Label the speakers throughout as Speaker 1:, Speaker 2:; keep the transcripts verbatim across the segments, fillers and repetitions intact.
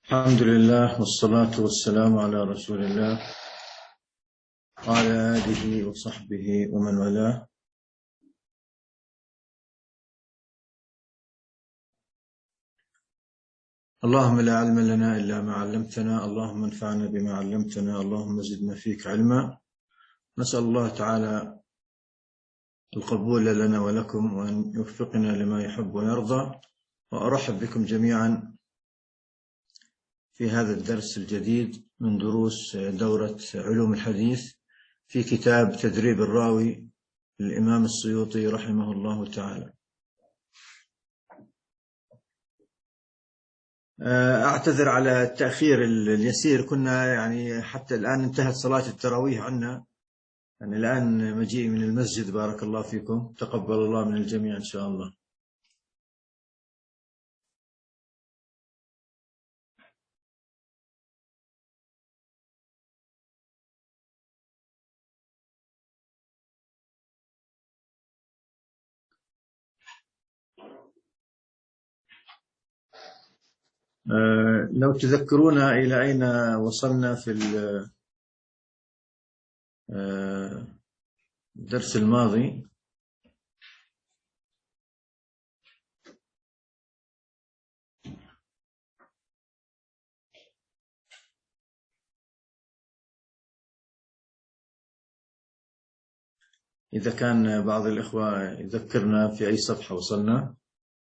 Speaker 1: الحمد لله والصلاة والسلام على رسول الله وعلى آله وصحبه ومن والاه. اللهم لا علم لنا إلا ما علمتنا، اللهم انفعنا بما علمتنا، اللهم زدنا فيك علما. نسأل الله تعالى القبول لنا ولكم وأن يوفقنا لما يحب ويرضى. وأرحب بكم جميعا في هذا الدرس الجديد من دروس دورة علوم الحديث في كتاب تدريب الراوي للإمام السيوطي رحمه الله تعالى. أعتذر على التأخير اليسير، كنا يعني حتى الآن انتهت صلاة التراويح عنا، يعني الآن مجيء من المسجد. بارك الله فيكم، تقبل الله من الجميع إن شاء الله. لو تذكرون إلى أين وصلنا في الدرس الماضي. إذا كان بعض الإخوة يذكرنا في أي صفحة وصلنا.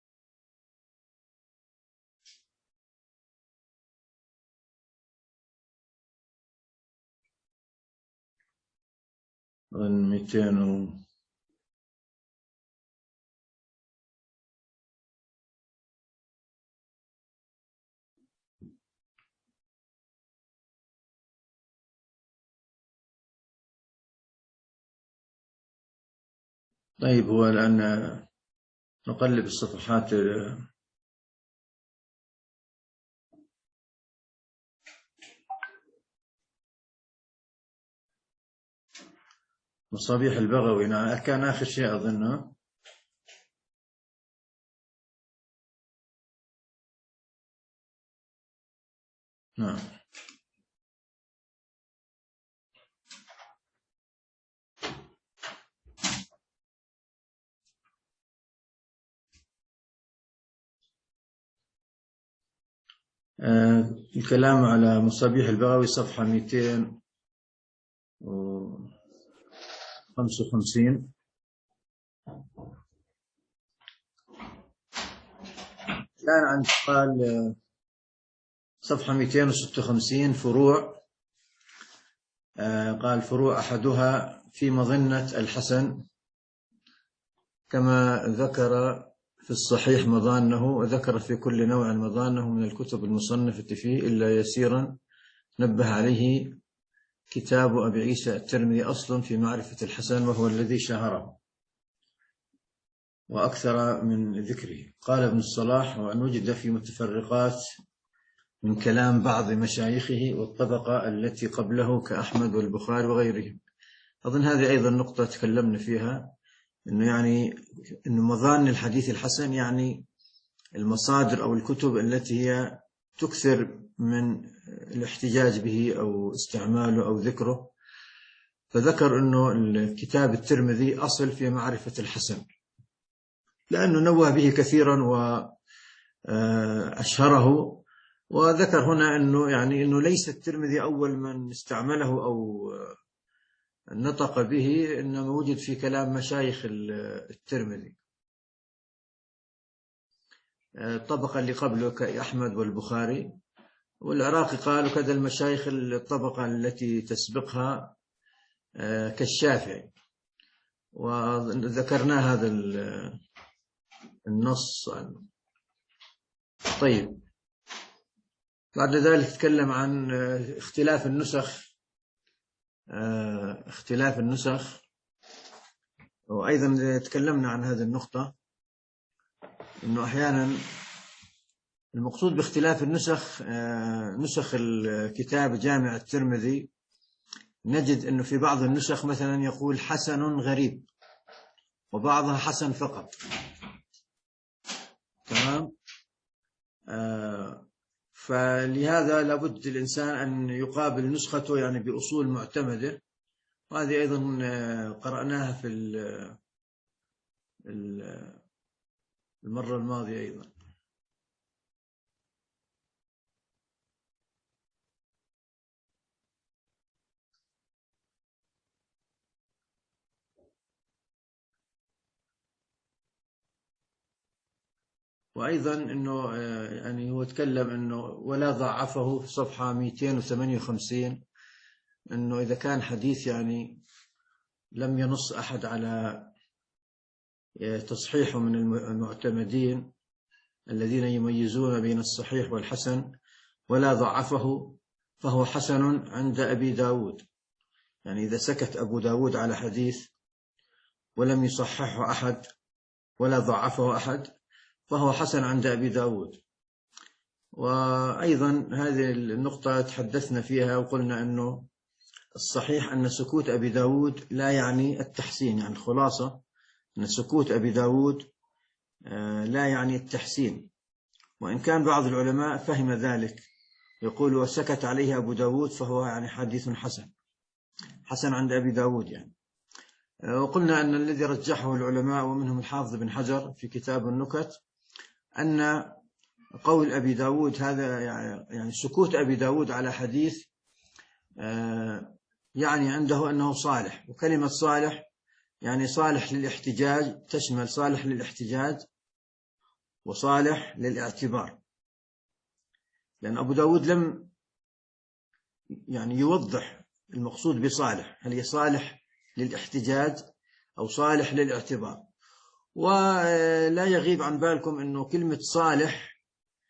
Speaker 1: من مئتين و طيب، هو الآن نقلب الصفحات. مصابيح البغوي، نعم، كان آخر شيء أظنه. نعم. آه الكلام على مصابيح البغوي صفحة مئتين وخمسة وخمسين. الآن عند قال صفحة مئتين وستة وخمسين فروع. آه قال فروع أحدها في مظنة الحسن، كما ذكر في الصحيح مظانه، وذكر في كل نوع مظانه من الكتب المصنفة فيه إلا يسيرا نبه عليه كتاب أبي عيسى الترمذي أصل في معرفة الحسن، وهو الذي شهره وأكثر من ذكره. قال ابن الصلاح: وأن وجد في متفرقات من كلام بعض مشايخه والطبقة التي قبله كأحمد والبخاري وغيرهم. أظن هذه أيضا نقطة تكلمنا فيها، إنه يعني إنه مظان الحديث الحسن يعني المصادر أو الكتب التي هي تكثر من الاحتجاج به أو استعماله أو ذكره. فذكر إنه الكتاب الترمذي أصل في معرفة الحسن، لأنه نوه به كثيرا وأشهره. وذكر هنا إنه يعني إنه ليس الترمذي أول من استعمله أو نطق به، إنما وجد في كلام مشايخ الترمذي. الطبقة اللي قبله كأحمد والبخاري، والعراقي قالوا كذا المشايخ الطبقة التي تسبقها كالشافعي، وذكرنا هذا النص. طيب، بعد ذلك تكلم عن اختلاف النسخ اختلاف النسخ وأيضا تكلمنا عن هذه النقطة، إنه أحيانا المقصود باختلاف النسخ نسخ الكتاب جامع الترمذي، نجد أنه في بعض النسخ مثلا يقول حسن غريب، وبعضها حسن فقط. تمام. آه فلهذا لابد الإنسان أن يقابل نسخته يعني بأصول معتمدة، وهذه أيضا قرأناها في المرة الماضية أيضا. وأيضا أنه يعني هو تكلم أنه ولا ضعفه في صفحة مئتين وثمانية وخمسين، أنه إذا كان حديث يعني لم ينص أحد على تصحيحه من المعتمدين الذين يميزون بين الصحيح والحسن ولا ضعفه فهو حسن عند أبي داود. يعني إذا سكت أبو داود على حديث ولم يصححه أحد ولا ضعفه أحد فهو حسن عند أبي داود. وأيضا هذه النقطة تحدثنا فيها وقلنا أنه الصحيح أن سكوت أبي داود لا يعني التحسين، يعني الخلاصة أن سكوت أبي داود لا يعني التحسين، وإن كان بعض العلماء فهم ذلك يقول وسكت عليه أبو داود فهو يعني حديث حسن حسن عند أبي داود يعني. وقلنا أن الذي رجحه العلماء ومنهم الحافظ بن حجر في كتاب النكت أن قول أبي داود هذا يعني سكوت أبي داود على حديث يعني عنده أنه صالح، وكلمة صالح يعني صالح للاحتجاج، تشمل صالح للاحتجاج وصالح للاعتبار، لأن أبو داود لم يعني يوضح المقصود بصالح، هل هي صالح للاحتجاج أو صالح للاعتبار. ولا يغيب عن بالكم أنه كلمة صالح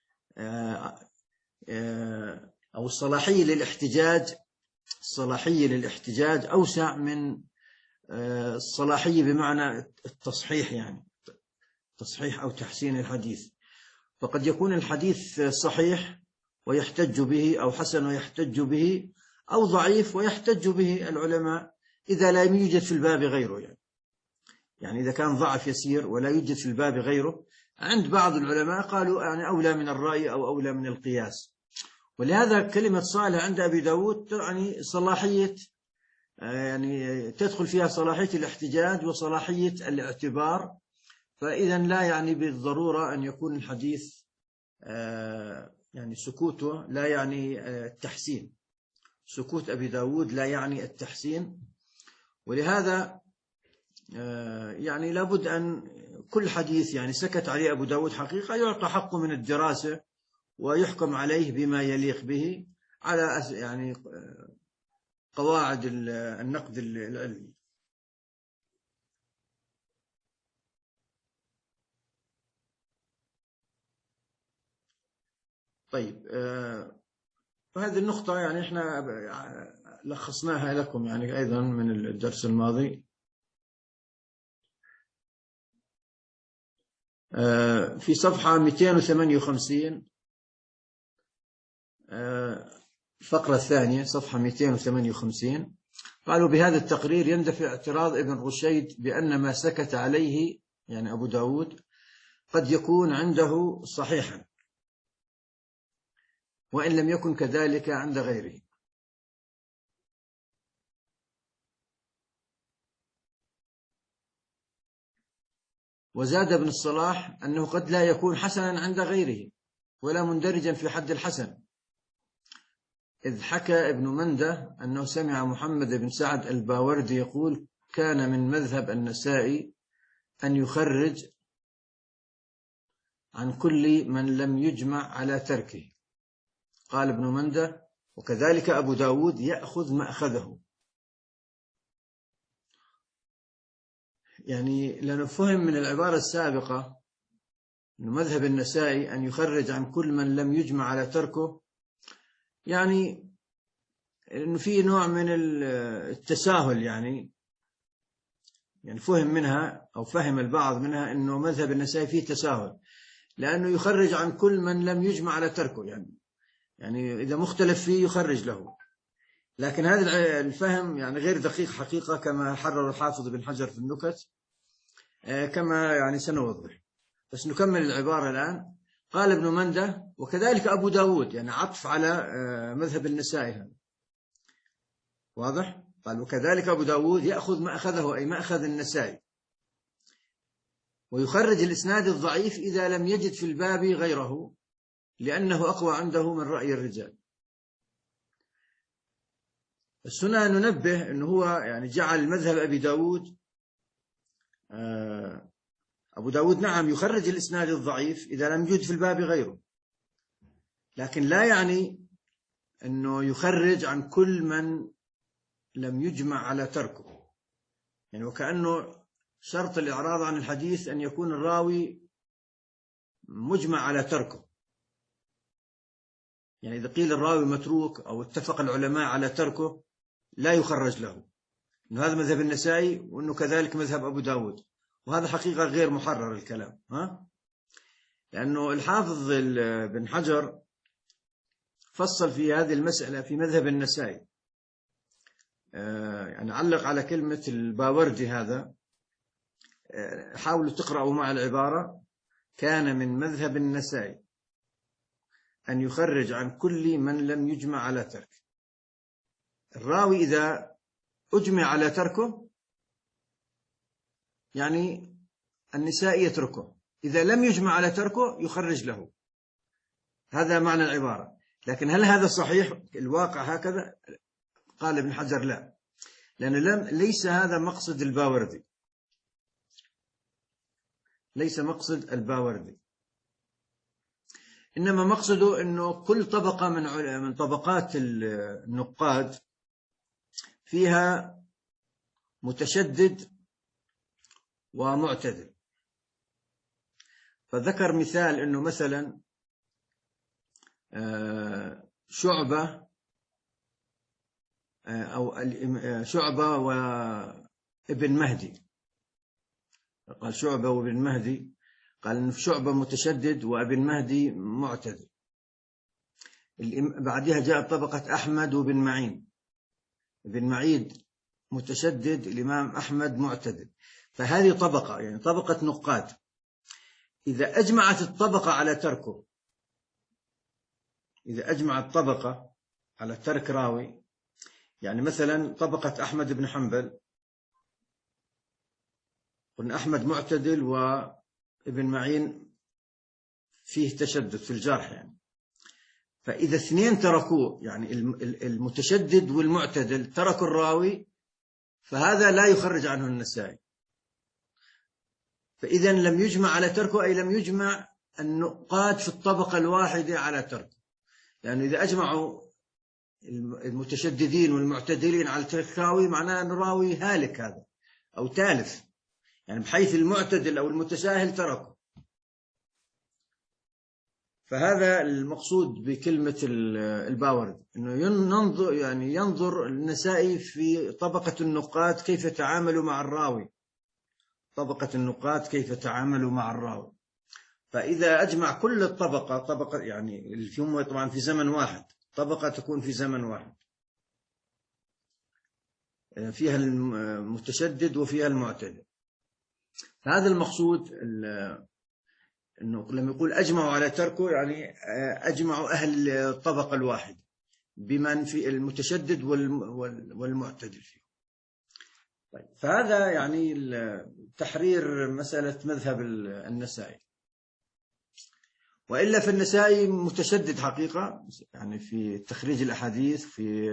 Speaker 1: أو الصلاحية للاحتجاج الصلاحية للاحتجاج أوسع من الصلاحية بمعنى التصحيح، يعني تصحيح أو تحسين الحديث. فقد يكون الحديث صحيح ويحتج به، أو حسن ويحتج به، أو ضعيف ويحتج به العلماء إذا لا يوجد في الباب غيره. يعني يعني إذا كان ضعف يسير ولا يوجد في الباب غيره، عند بعض العلماء قالوا يعني أولى من الرأي أو أولى من القياس. ولهذا كلمة صالح عند أبي داود يعني صلاحية، يعني تدخل فيها صلاحية الاحتجاج وصلاحية الاعتبار. فإذا لا يعني بالضرورة أن يكون الحديث يعني سكوته لا يعني التحسين، سكوت أبي داود لا يعني التحسين. ولهذا يعني لابد أن كل حديث يعني سكت عليه أبو داود حقيقة يعطى حقه من الدراسة ويحكم عليه بما يليق به على يعني قواعد النقد العلمي. طيب، فهذه النقطة يعني احنا لخصناها لكم يعني أيضا من الدرس الماضي. في صفحة مئتين وثمانية وخمسين الفقرة الثانية، صفحة مئتين وثمانية وخمسين، قالوا بهذا التقرير يندفع اعتراض ابن رشيد بأن ما سكت عليه يعني أبو داود قد يكون عنده صحيحا وإن لم يكن كذلك عند غيره. وزاد ابن الصلاح أنه قد لا يكون حسنا عند غيره ولا مندرجا في حد الحسن، إذ حكى ابن مندة أنه سمع محمد بن سعد الباوردي يقول كان من مذهب النسائي أن يخرج عن كل من لم يجمع على تركه. قال ابن مندة وكذلك أبو داود يأخذ ما أخذه. يعني لنفهم من العبارة السابقة أن مذهب النسائي أن يخرج عن كل من لم يجمع على تركه، يعني أنه في نوع من التساهل، يعني يعني فهم منها أو فهم البعض منها أنه مذهب النسائي فيه تساهل، لأنه يخرج عن كل من لم يجمع على تركه، يعني يعني إذا مختلف فيه يخرج له. لكن هذا الفهم يعني غير دقيق حقيقة كما حرر الحافظ بن حجر في النكت، كما يعني سنوضح. بس نكمل العبارة الآن. قال ابن منده وكذلك أبو داود، يعني عطف على مذهب النسائي هذا، واضح؟ قال وكذلك أبو داود يأخذ ما أخذه أي ما أخذ النسائي، ويخرج الإسناد الضعيف إذا لم يجد في الباب غيره لأنه أقوى عنده من رأي الرجال. السنة ننبه أنه هو يعني جعل مذهب أبي داود أبو داود نعم يخرج الإسناد الضعيف إذا لم يوجد في الباب غيره، لكن لا يعني أنه يخرج عن كل من لم يجمع على تركه، يعني وكأنه شرط الإعراض عن الحديث أن يكون الراوي مجمع على تركه. يعني إذا قيل الراوي متروك أو اتفق العلماء على تركه لا يخرج له، إنه هذا مذهب النسائي وإنه كذلك مذهب أبو داود، وهذا حقيقة غير محرر الكلام، ها؟ لأنه الحافظ بن حجر فصل في هذه المسألة في مذهب النسائي، يعني علق على كلمة الباوردي هذا، حاولوا تقرأوا مع العبارة، كان من مذهب النسائي أن يخرج عن كل من لم يجمع على ترك. الراوي إذا أجمع على تركه يعني النسائي يتركه، إذا لم يجمع على تركه يخرج له، هذا معنى العبارة. لكن هل هذا صحيح الواقع هكذا؟ قال ابن حجر لا، لأن لم ليس هذا مقصد الباوردي، ليس مقصد الباوردي، إنما مقصده أنه كل طبقة من من طبقات النقاد فيها متشدد ومعتدل. فذكر مثال أنه مثلا شعبة أو شعبة وابن مهدي، قال شعبة وابن مهدي، قال إن شعبة متشدد وابن مهدي معتدل. بعدها جاء طبقة أحمد وابن معين، ابن معين متشدد، الإمام أحمد معتدل. فهذه طبقة، يعني طبقة نقاد، إذا أجمعت الطبقة على تركه، إذا أجمعت طبقة على ترك راوي، يعني مثلا طبقة أحمد بن حنبل، قلنا أحمد معتدل وابن معين فيه تشدد في الجرح، يعني فإذا اثنين تركوه، يعني المتشدد والمعتدل تركوا الراوي، فهذا لا يخرج عنه النسائي. فإذا لم يجمع على تركه أي لم يجمع النقاد في الطبقة الواحدة على تركه، يعني إذا أجمعوا المتشددين والمعتدلين على ترك راوي معناه أن الراوي هالك هذا أو تالف، يعني بحيث المعتدل أو المتساهل تركه. فهذا المقصود بكلمة الباورد، أنه ينظر يعني ينظر النسائي في طبقة النقاد كيف تعاملوا مع الراوي، طبقة النقاد كيف تعاملوا مع الراوي. فإذا أجمع كل الطبقة، طبقة يعني اليوم طبعا في زمن واحد، طبقة تكون في زمن واحد فيها المتشدد وفيها المعتدل. هذا المقصود، أنه لما يقول أجمعوا على تركه يعني أجمعوا أهل الطبقة الواحدة بمن في المتشدد والمعتدل فيه. طيب، فهذا يعني تحرير مسألة مذهب النسائي. وإلا في النسائي متشدد حقيقة، يعني في تخريج الأحاديث، في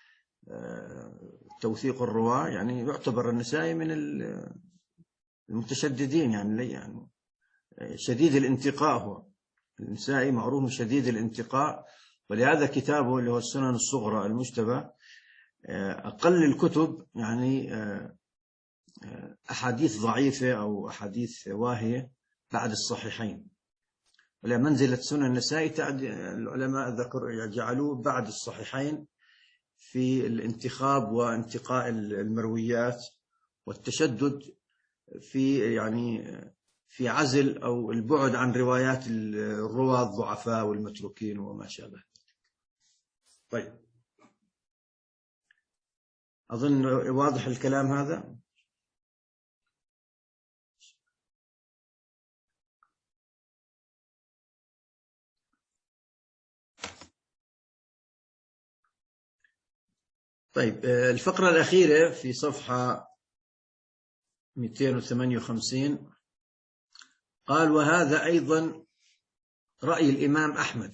Speaker 1: توثيق الرواة، يعني يعتبر النسائي من المتشددين، يعني يعني شديد الانتقاء، هو النسائي معروف شديد الانتقاء. ولهذا كتابه اللي هو السنن الصغرى المجتبى أقل الكتب يعني أحاديث ضعيفة أو أحاديث واهية بعد الصحيحين، ولا منزلة سنن النسائي العلماء ذكروا جعلوه بعد الصحيحين في الانتخاب وانتقاء المرويات، والتشدد في يعني في عزل أو البعد عن روايات الرواة الضعفاء والمتروكين وما شابه. طيب، أظن واضح الكلام هذا. طيب الفقرة الأخيرة في صفحة مئتين وثمانية وخمسين قال: وهذا أيضا رأي الإمام أحمد.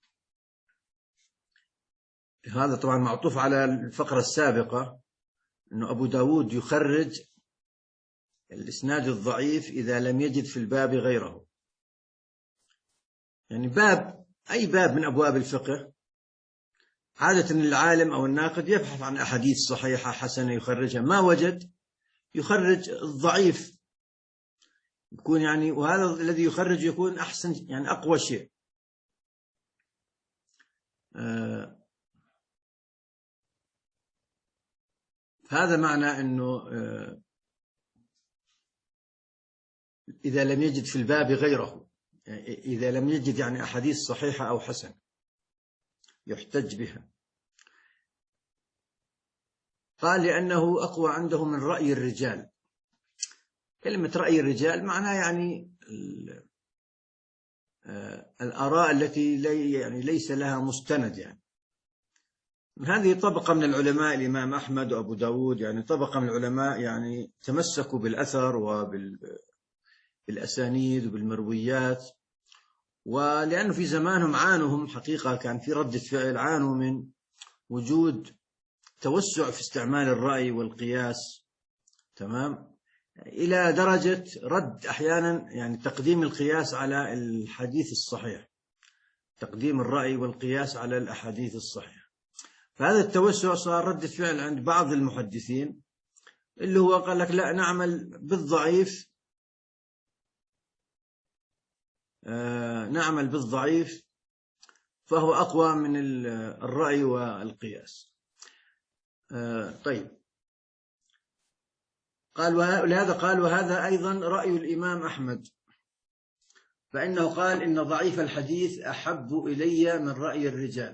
Speaker 1: هذا طبعا معطوف على الفقرة السابقة، أنه أبو داود يخرج الإسناد الضعيف إذا لم يجد في الباب غيره. يعني باب، أي باب من أبواب الفقه، عادة العالم أو الناقد يبحث عن أحاديث صحيحة حسنة يخرجها، ما وجد يخرج الضعيف، يكون يعني، وهذا الذي يخرج يكون أحسن، يعني أقوى شيء. آه هذا معنى أنه آه إذا لم يجد في الباب غيره، إذا لم يجد يعني أحاديث صحيحة أو حسنة يحتج بها. قال: لأنه أقوى عنده من رأي الرجال. كلمة رأي الرجال معناها يعني الآراء التي لي يعني ليس لها مستند. يعني هذه طبقة من العلماء، الإمام أحمد وأبو داود، يعني طبقة من العلماء يعني تمسكوا بالأثر وبالأسانيد وبالمرويات، ولأنه في زمانهم عانوا حقيقة، كان في ردة فعل، عانوا من وجود توسع في استعمال الرأي والقياس، تمام، إلى درجة رد أحيانا يعني تقديم القياس على الحديث الصحيح، تقديم الرأي والقياس على الأحاديث الصحيحة. فهذا التوسع صار ردة فعل عند بعض المحدثين، اللي هو قال لك لا، نعمل بالضعيف، آه نعمل بالضعيف فهو أقوى من الرأي والقياس. آه طيب، قال: ولهذا قال: وهذا أيضا رأي الإمام أحمد، فإنه قال: إن ضعيف الحديث أحب إلي من رأي الرجال،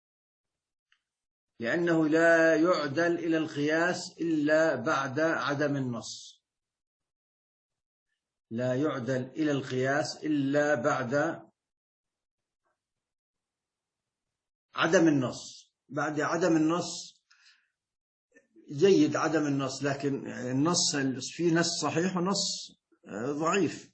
Speaker 1: لأنه لا يعدل إلى القياس إلا بعد عدم النص. لا يعدل إلى القياس إلا بعد عدم النص. بعد عدم النص جيد عدم النص، لكن النص في نص صحيح ونص ضعيف،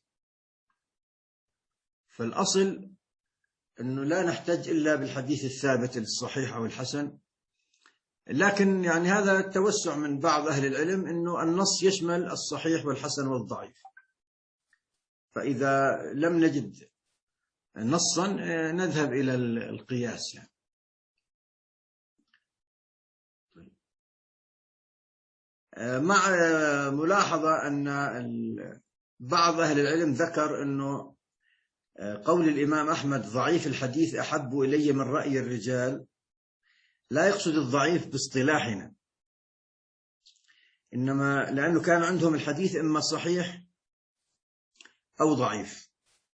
Speaker 1: فالأصل أنه لا نحتاج إلا بالحديث الثابت الصحيح أو الحسن. لكن يعني هذا التوسع من بعض أهل العلم، أنه النص يشمل الصحيح والحسن والضعيف، فإذا لم نجد نصا نذهب إلى القياس. يعني مع ملاحظة أن بعض أهل العلم ذكر أنه قول الإمام أحمد ضعيف الحديث أحب إلي من رأي الرجال لا يقصد الضعيف باصطلاحنا، إنما لأنه كان عندهم الحديث إما صحيح أو ضعيف.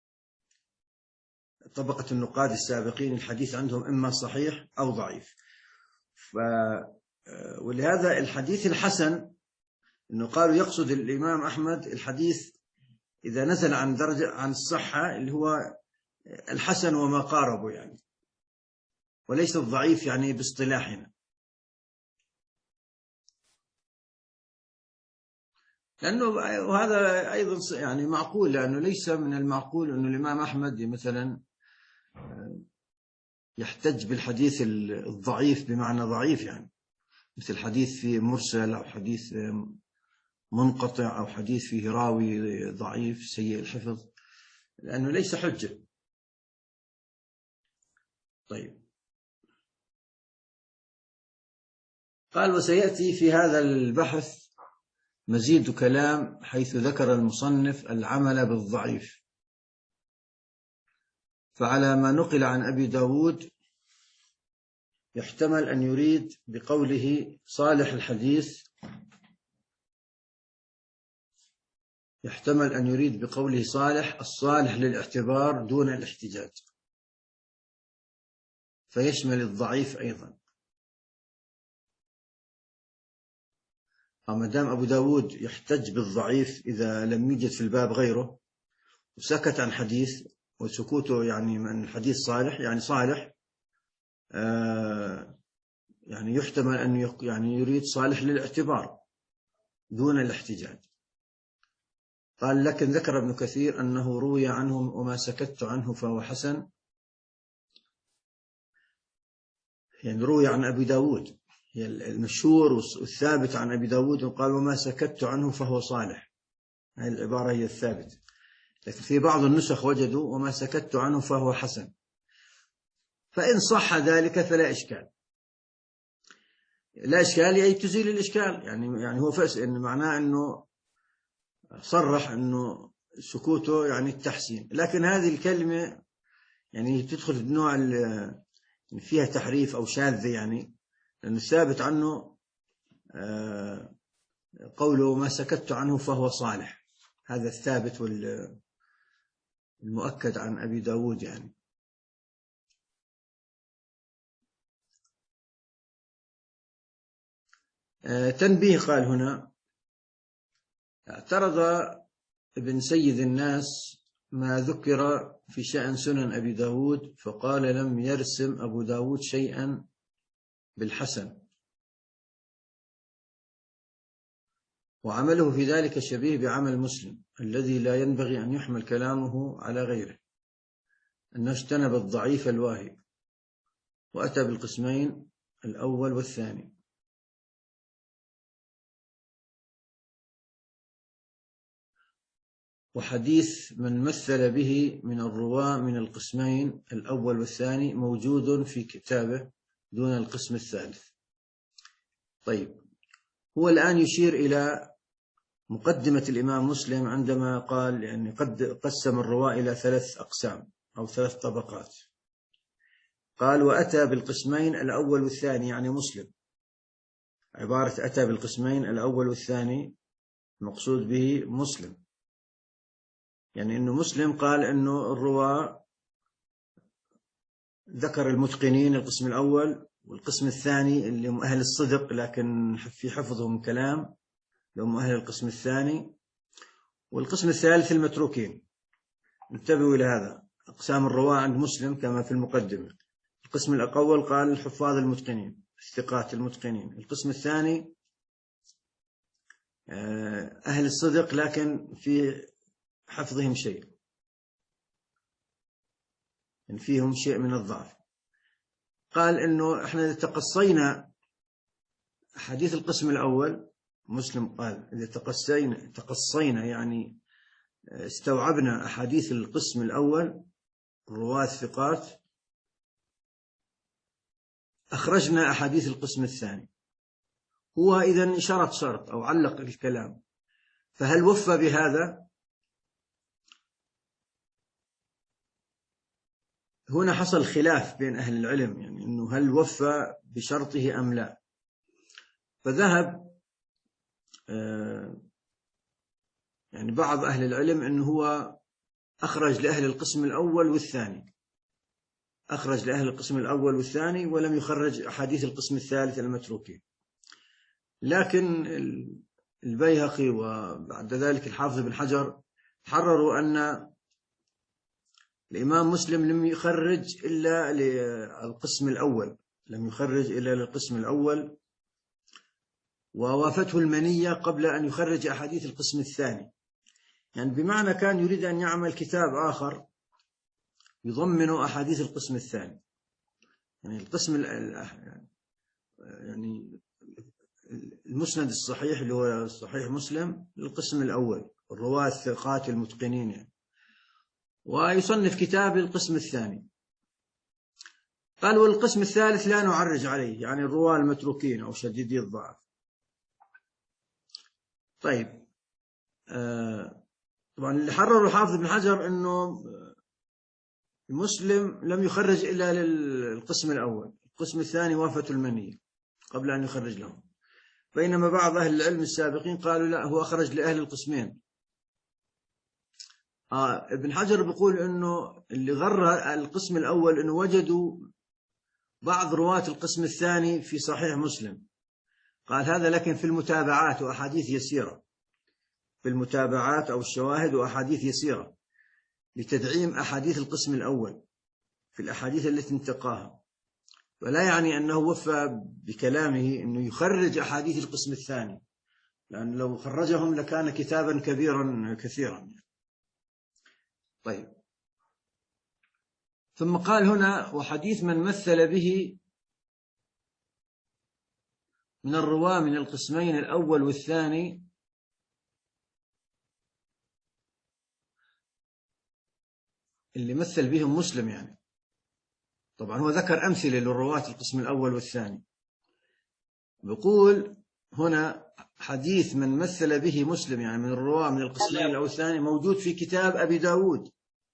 Speaker 1: طبقة النقاد السابقين الحديث عندهم إما صحيح أو ضعيف. ف... ولهذا الحديث الحسن، إنه قالوا يقصد الإمام أحمد الحديث إذا نزل عن درجة عن الصحة، اللي هو الحسن وما قاربه، يعني وليس الضعيف يعني باصطلاحنا. لأنه وهذا أيضا يعني معقول، لأنه ليس من المعقول أنه الإمام أحمد مثلا يحتج بالحديث الضعيف بمعنى ضعيف، يعني مثل حديث فيه مرسل أو حديث منقطع أو حديث فيه راوي ضعيف سيء الحفظ، لأنه ليس حجة. طيب، قال: وسيأتي في هذا البحث مزيد كلام، حيث ذكر المصنف العمل بالضعيف. فعلى ما نقل عن أبي داود يحتمل أن يريد بقوله صالح الحديث يحتمل أن يريد بقوله صالح الصالح للاعتبار دون الاحتجاج، فيشمل الضعيف أيضا. أما دام أبو داود يحتج بالضعيف إذا لم يوجد في الباب غيره، وسكت عن حديث، وسكوته يعني من الحديث صالح، يعني صالح آه يعني يحتمل أن يعني يريد صالح للاعتبار دون الاحتجاج. قال لكن ذكر ابن كثير أنه روي عنه وما سكت عنه فهو حسن، يعني روي عن أبي داود، المشهور والثابت عن أبي داود، وقال وما سكت عنه فهو صالح، هذه العبارة هي الثابتة. لكن في بعض النسخ وجدوا وما سكت عنه فهو حسن، فإن صح ذلك فلا إشكال، لا إشكال أي تزيل الإشكال، يعني يعني هو فس إن معناه إنه صرح إنه سكوته يعني التحسين. لكن هذه الكلمة يعني تدخل في نوع فيها تحريف أو شاذة، يعني لأن الثابت عنه قوله ما سكت عنه فهو صالح، هذا الثابت والمؤكد عن أبي داود. يعني تنبيه، قال هنا اعترض ابن سيد الناس ما ذكر في شأن سنن أبي داود، فقال لم يرسم أبو داود شيئا بالحسن، وعمله في ذلك شبيه بعمل مسلم الذي لا ينبغي أن يحمل كلامه على غيره، أنه اجتنب الضعيف الواهي وأتى بالقسمين الأول والثاني. وحديث من مثل به من الرواة من القسمين الأول والثاني موجود في كتابه دون القسم الثالث. طيب، هو الآن يشير إلى مقدمة الإمام مسلم عندما قال يعني قد قسم الرواة إلى ثلاث أقسام أو ثلاث طبقات. قال وأتى بالقسمين الأول والثاني، يعني مسلم، عبارة أتى بالقسمين الأول والثاني مقصود به مسلم، يعني أنه مسلم قال أنه الرواة ذكر المتقنين القسم الأول، والقسم الثاني اللي هم أهل الصدق لكن في حفظهم كلام لهم أهل القسم الثاني، والقسم الثالث المتروكين. انتبهوا إلى هذا، أقسام الرواة عند مسلم كما في المقدمة. القسم الأول قال الحفاظ المتقنين الثقات المتقنين، القسم الثاني أهل الصدق لكن في حفظهم شيء، يعني فيهم شيء من الضعف. قال إنه إحنا إذا تقصينا حديث القسم الأول، مسلم قال إذا تقصينا تقصينا يعني استوعبنا أحاديث القسم الأول الرواة الثقات، أخرجنا أحاديث القسم الثاني. هو إذن شرط شرط أو علق الكلام، فهل وفى بهذا؟ هنا حصل خلاف بين أهل العلم، يعني إنه هل وفى بشرطه أم لا. فذهب يعني بعض أهل العلم إنه هو أخرج لأهل القسم الأول والثاني، أخرج لأهل القسم الأول والثاني ولم يخرج أحاديث القسم الثالث المتروكين. لكن البيهقي وبعد ذلك الحافظ بن حجر حرروا أن الإمام مسلم لم يخرج إلا للقسم الأول، لم يخرج إلا للقسم الأول، ووافته المنية قبل أن يخرج أحاديث القسم الثاني، يعني بمعنى كان يريد أن يعمل كتاب آخر يضمن أحاديث القسم الثاني، يعني القسم يعني المسند الصحيح اللي هو صحيح مسلم للقسم الأول الرواة الثقات المتقنين يعني، ويصنف كتاب القسم الثاني. قال والقسم الثالث لا نعرج عليه، يعني الرواة المتروكين أو شديدي الضعف. طيب آه طبعا اللي حرر الحافظ بن حجر أنه مسلم لم يخرج إلا للقسم الأول، القسم الثاني وافة المنية قبل أن يخرج لهم، بينما بعض أهل العلم السابقين قالوا لا هو أخرج لأهل القسمين. آه ابن حجر بيقول أنه اللي غر القسم الأول أنه وجدوا بعض رواة القسم الثاني في صحيح مسلم، قال هذا لكن في المتابعات وأحاديث يسيرة، في المتابعات أو الشواهد وأحاديث يسيرة لتدعيم أحاديث القسم الأول في الأحاديث التي انتقاها. ولا يعني أنه وفى بكلامه أنه يخرج أحاديث القسم الثاني، لأن لو خرجهم لكان كتابا كبيرا كثيرا. طيب، ثم قال هنا: وحديث من مثل به من الرواة من القسمين الأول والثاني، اللي مثل بهم مسلم يعني. طبعا هو ذكر أمثلة للرواة القسم الأول والثاني، بقول هنا: حديث من مثل به مسلم يعني من الرواة من القسمين الأول والثاني موجود في كتاب أبي داود.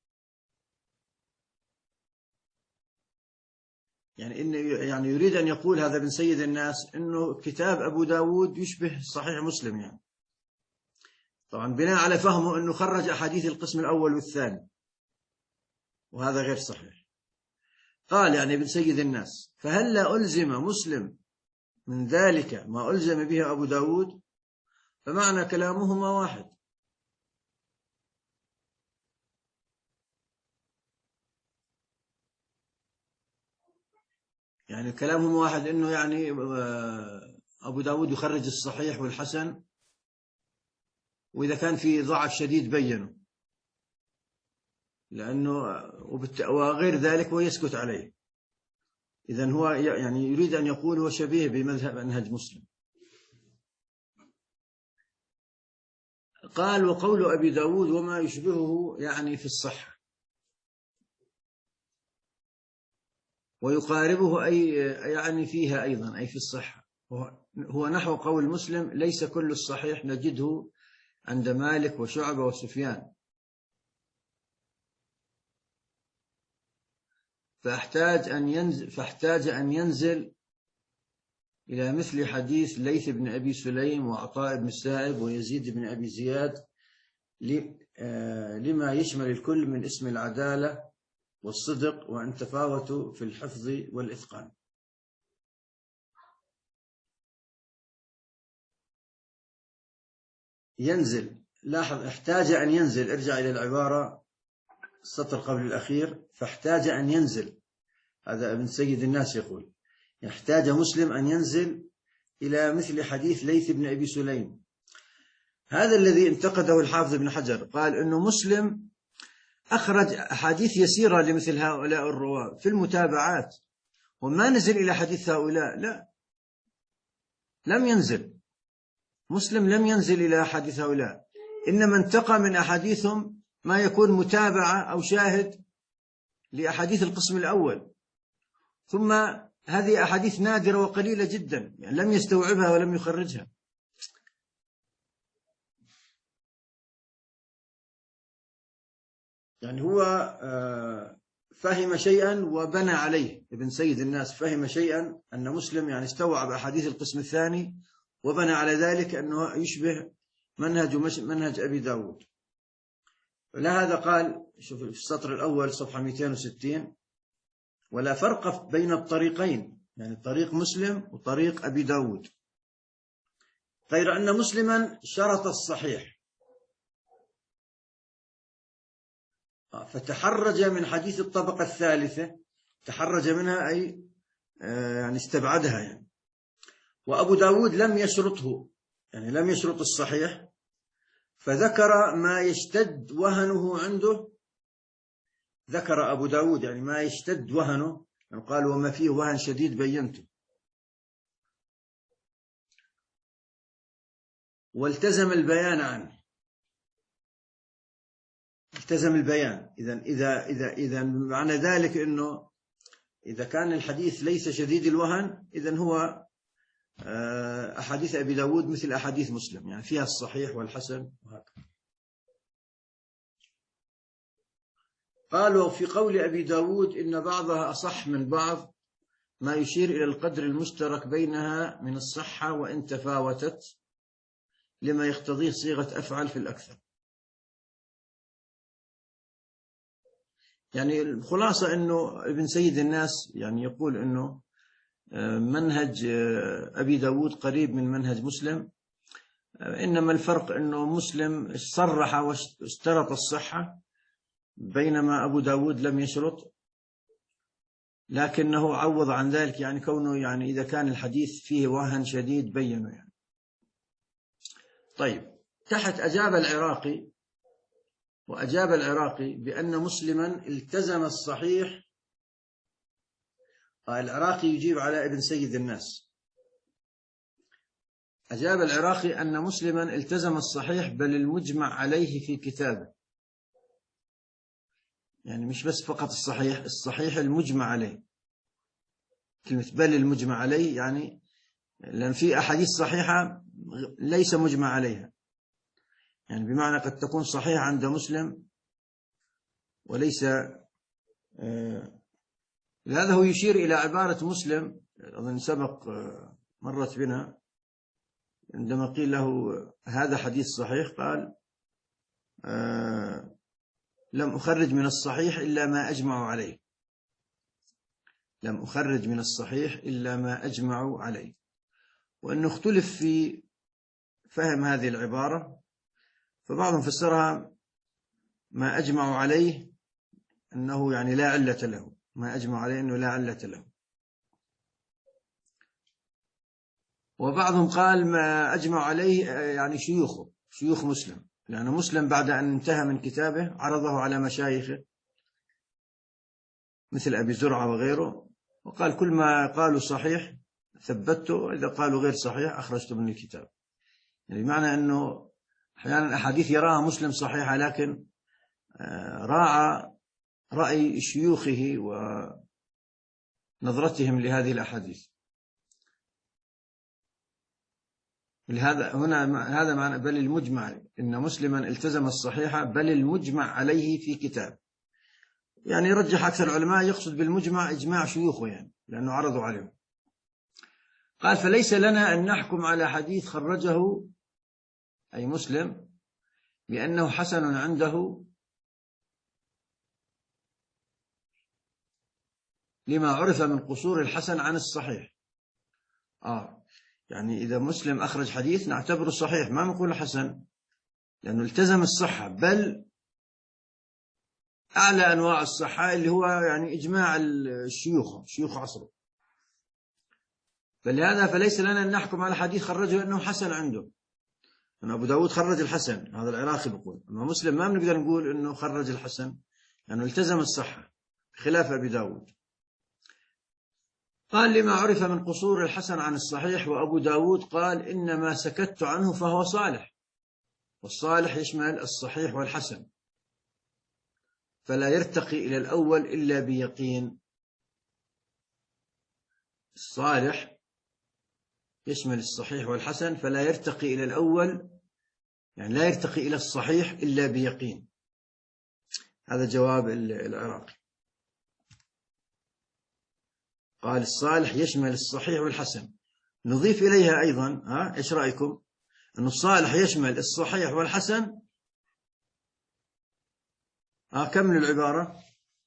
Speaker 1: يعني إن يعني يريد أن يقول هذا ابن سيد الناس إنه كتاب أبو داود يشبه صحيح مسلم يعني. طبعا بناء على فهمه إنه خرج أحاديث القسم الأول والثاني، وهذا غير صحيح. قال يعني ابن سيد الناس: فهل لا ألزم مسلم من ذلك ما ألزم به أبو داود؟ فمعنى كلامهما واحد. يعني كلامهم واحد، إنه يعني أبو داود يخرج الصحيح والحسن، وإذا كان في ضعف شديد بينه، لأنه وغير ذلك ويسكت عليه. إذن هو يعني يريد أن يقول هو شبيه بمذهب منهج مسلم. قال: وقول أبي داود وما يشبهه يعني في الصحة، ويقاربه أي يعني فيها أيضا أي في الصحة، هو نحو قول مسلم: ليس كل الصحيح نجده عند مالك وشعبة وسفيان، فاحتاج أن ينزل, فاحتاج أن ينزل إلى مثل حديث ليث بن أبي سليم وعطاء بن السائب ويزيد بن أبي زياد، لما يشمل الكل من اسم العدالة والصدق، وأن تفاوتوا في الحفظ والإتقان. ينزل، لاحظ احتاج أن ينزل، ارجع إلى العبارة السطر قبل الأخير: فاحتاج أن ينزل. هذا ابن سيد الناس يقول: يحتاج مسلم أن ينزل إلى مثل حديث ليث بن أبي سليم. هذا الذي انتقده الحافظ ابن حجر، قال إنه مسلم أخرج أحاديث يسيرة لمثل هؤلاء الرواة في المتابعات، وما نزل إلى حديث هؤلاء. لا، لم ينزل مسلم، لم ينزل إلى حديث هؤلاء، إنما انتقى من أحاديثهم ما يكون متابعة أو شاهد لأحاديث القسم الأول، ثم هذه أحاديث نادرة وقليلة جدا، يعني لم يستوعبها ولم يخرجها. يعني هو فهم شيئا وبنى عليه. ابن سيد الناس فهم شيئا أن مسلم يعني استوعب أحاديث القسم الثاني، وبنى على ذلك أنه يشبه منهج منهج أبي داود. ولهذا قال، شوف في السطر الأول صفحة مئتين وستين: ولا فرق بين الطريقين، يعني طريق مسلم وطريق أبي داود، غير أن مسلما شرط الصحيح، فتحرج من حديث الطبقة الثالثة، تحرج منها أي يعني استبعدها يعني. وأبو داود لم يشرطه، يعني لم يشرط الصحيح، فذكر ما يشتد وهنه عنده. ذكر أبو داود يعني ما يشتد وهنه، يعني قال: وما فيه وهن شديد بينته. والتزم البيان عنه، التزم البيان. إذا إذا إذا إذا معنى ذلك إنه إذا كان الحديث ليس شديد الوهن، إذن هو أحاديث أبي داود مثل أحاديث مسلم، يعني فيها الصحيح والحسن وهكذا. قالوا في قول أبي داود إن بعضها أصح من بعض، ما يشير إلى القدر المشترك بينها من الصحة وإن تفاوتت، لما يقتضيه صيغة أفعل في الأكثر. يعني الخلاصة أنه ابن سيد الناس يعني يقول أنه منهج أبي داود قريب من منهج مسلم، إنما الفرق أنه مسلم صرح واشترط الصحة، بينما أبو داود لم يشرط، لكنه عوض عن ذلك، يعني كونه يعني إذا كان الحديث فيه وهن شديد بينه يعني. طيب، تحت أجاب العراقي، وأجاب العراقي بأن مسلما التزم الصحيح. العراقي يجيب على ابن سيد الناس. أجاب العراقي أن مسلما التزم الصحيح بل المجمع عليه في كتابه، يعني مش بس فقط الصحيح، الصحيح المجمع عليه. كلمة بل المجمع عليه يعني لأن في أحاديث صحيحة ليس مجمع عليها، يعني بمعنى قد تكون صحيحة عند مسلم وليس آه هذا هو يشير إلى عبارة مسلم أظن سبق آه مرت بنا، عندما قيل له هذا حديث صحيح قال آه لم أخرج من الصحيح إلا ما أجمع عليه، لم أخرج من الصحيح إلا ما أجمع عليه. وأنه اختلف في فهم هذه العبارة، فبعضهم فسرها ما أجمع عليه أنه يعني لا علة له، ما أجمع عليه أنه لا علة له. وبعضهم قال ما أجمع عليه يعني شيوخه، شيوخ مسلم، لأن مسلم بعد أن انتهى من كتابه عرضه على مشايخه مثل أبي زرعة وغيره، وقال كل ما قالوا صحيح ثبته، إذا قالوا غير صحيح أخرجته من الكتاب. يعني معنى أنه أحيانا أحاديث يراها مسلم صحيحة، لكن راعى رأي شيوخه ونظرتهم لهذه الأحاديث. لهذا هنا هذا معنى بل المجمع، إن مسلما التزم الصحيحة بل المجمع عليه في كتاب، يعني رجح أكثر العلماء يقصد بالمجمع إجماع شيوخه، يعني لأنه عرضوا عليهم. قال فليس لنا أن نحكم على حديث خرجه أي مسلم بأنه حسن عنده لما عرف من قصور الحسن عن الصحيح. آه يعني إذا مسلم أخرج حديث نعتبره صحيح، ما نقول حسن، لأنه التزم الصحة، بل أعلى أنواع الصحة اللي هو يعني إجماع الشيوخ، شيوخ عصره. فلهذا فليس لنا أن نحكم على حديث خرجه أنه حسن عنده. أن أبو داود خرج الحسن، هذا العراقي بيقول، أما مسلم ما بنقدر نقول أنه خرج الحسن لأنه يعني التزم الصحة خلاف أبي داود. قال لما عرف من قصور الحسن عن الصحيح. وأبو داود قال إنما سكت عنه فهو صالح، والصالح يشمل الصحيح والحسن، فلا يرتقي إلى الأول إلا بيقين. الصالح يشمل الصحيح والحسن، فلا يرتقي إلى الأول يعني لا يرتقي إلى الصحيح إلا بيقين. هذا جواب العراقي. قال الصالح يشمل الصحيح والحسن. نضيف إليها أيضا، ها إيش رأيكم أن الصالح يشمل الصحيح والحسن؟ ها كمل العبارة.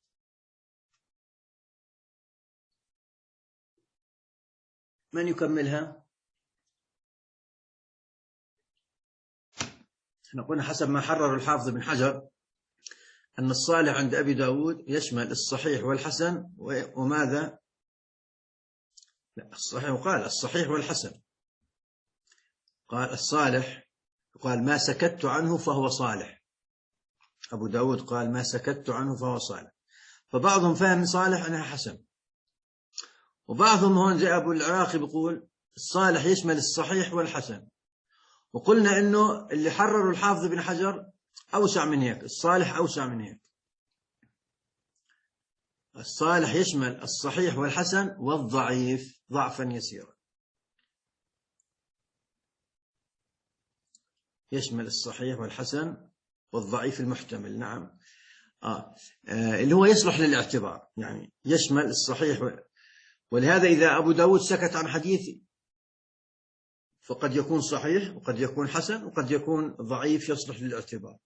Speaker 1: من يكملها؟ احنا قلنا حسب ما حرر الحافظ بن حجر أن الصالح عند أبي داود يشمل الصحيح والحسن، وماذا؟ لا الصحيح، وقال الصحيح والحسن. قال الصالح، قال ما سكت عنه فهو صالح. أبو داود قال ما سكت عنه فهو صالح. فبعضهم فهم صالح أنها حسن، وبعضهم هون زي أبو العراقي بيقول الصالح يشمل الصحيح والحسن. وقلنا إنه اللي حرروا الحافظ بن حجر أوسع من هيك، الصالح أوسع من هيك. الصالح يشمل الصحيح والحسن والضعيف ضعفا يسيرا، يشمل الصحيح والحسن والضعيف المحتمل. نعم آه. آه اللي هو يصلح للاعتبار، يعني يشمل الصحيح و... ولهذا إذا أبو داود سكت عن حديث فقد يكون صحيح وقد يكون حسن وقد يكون ضعيف يصلح للاعتبار.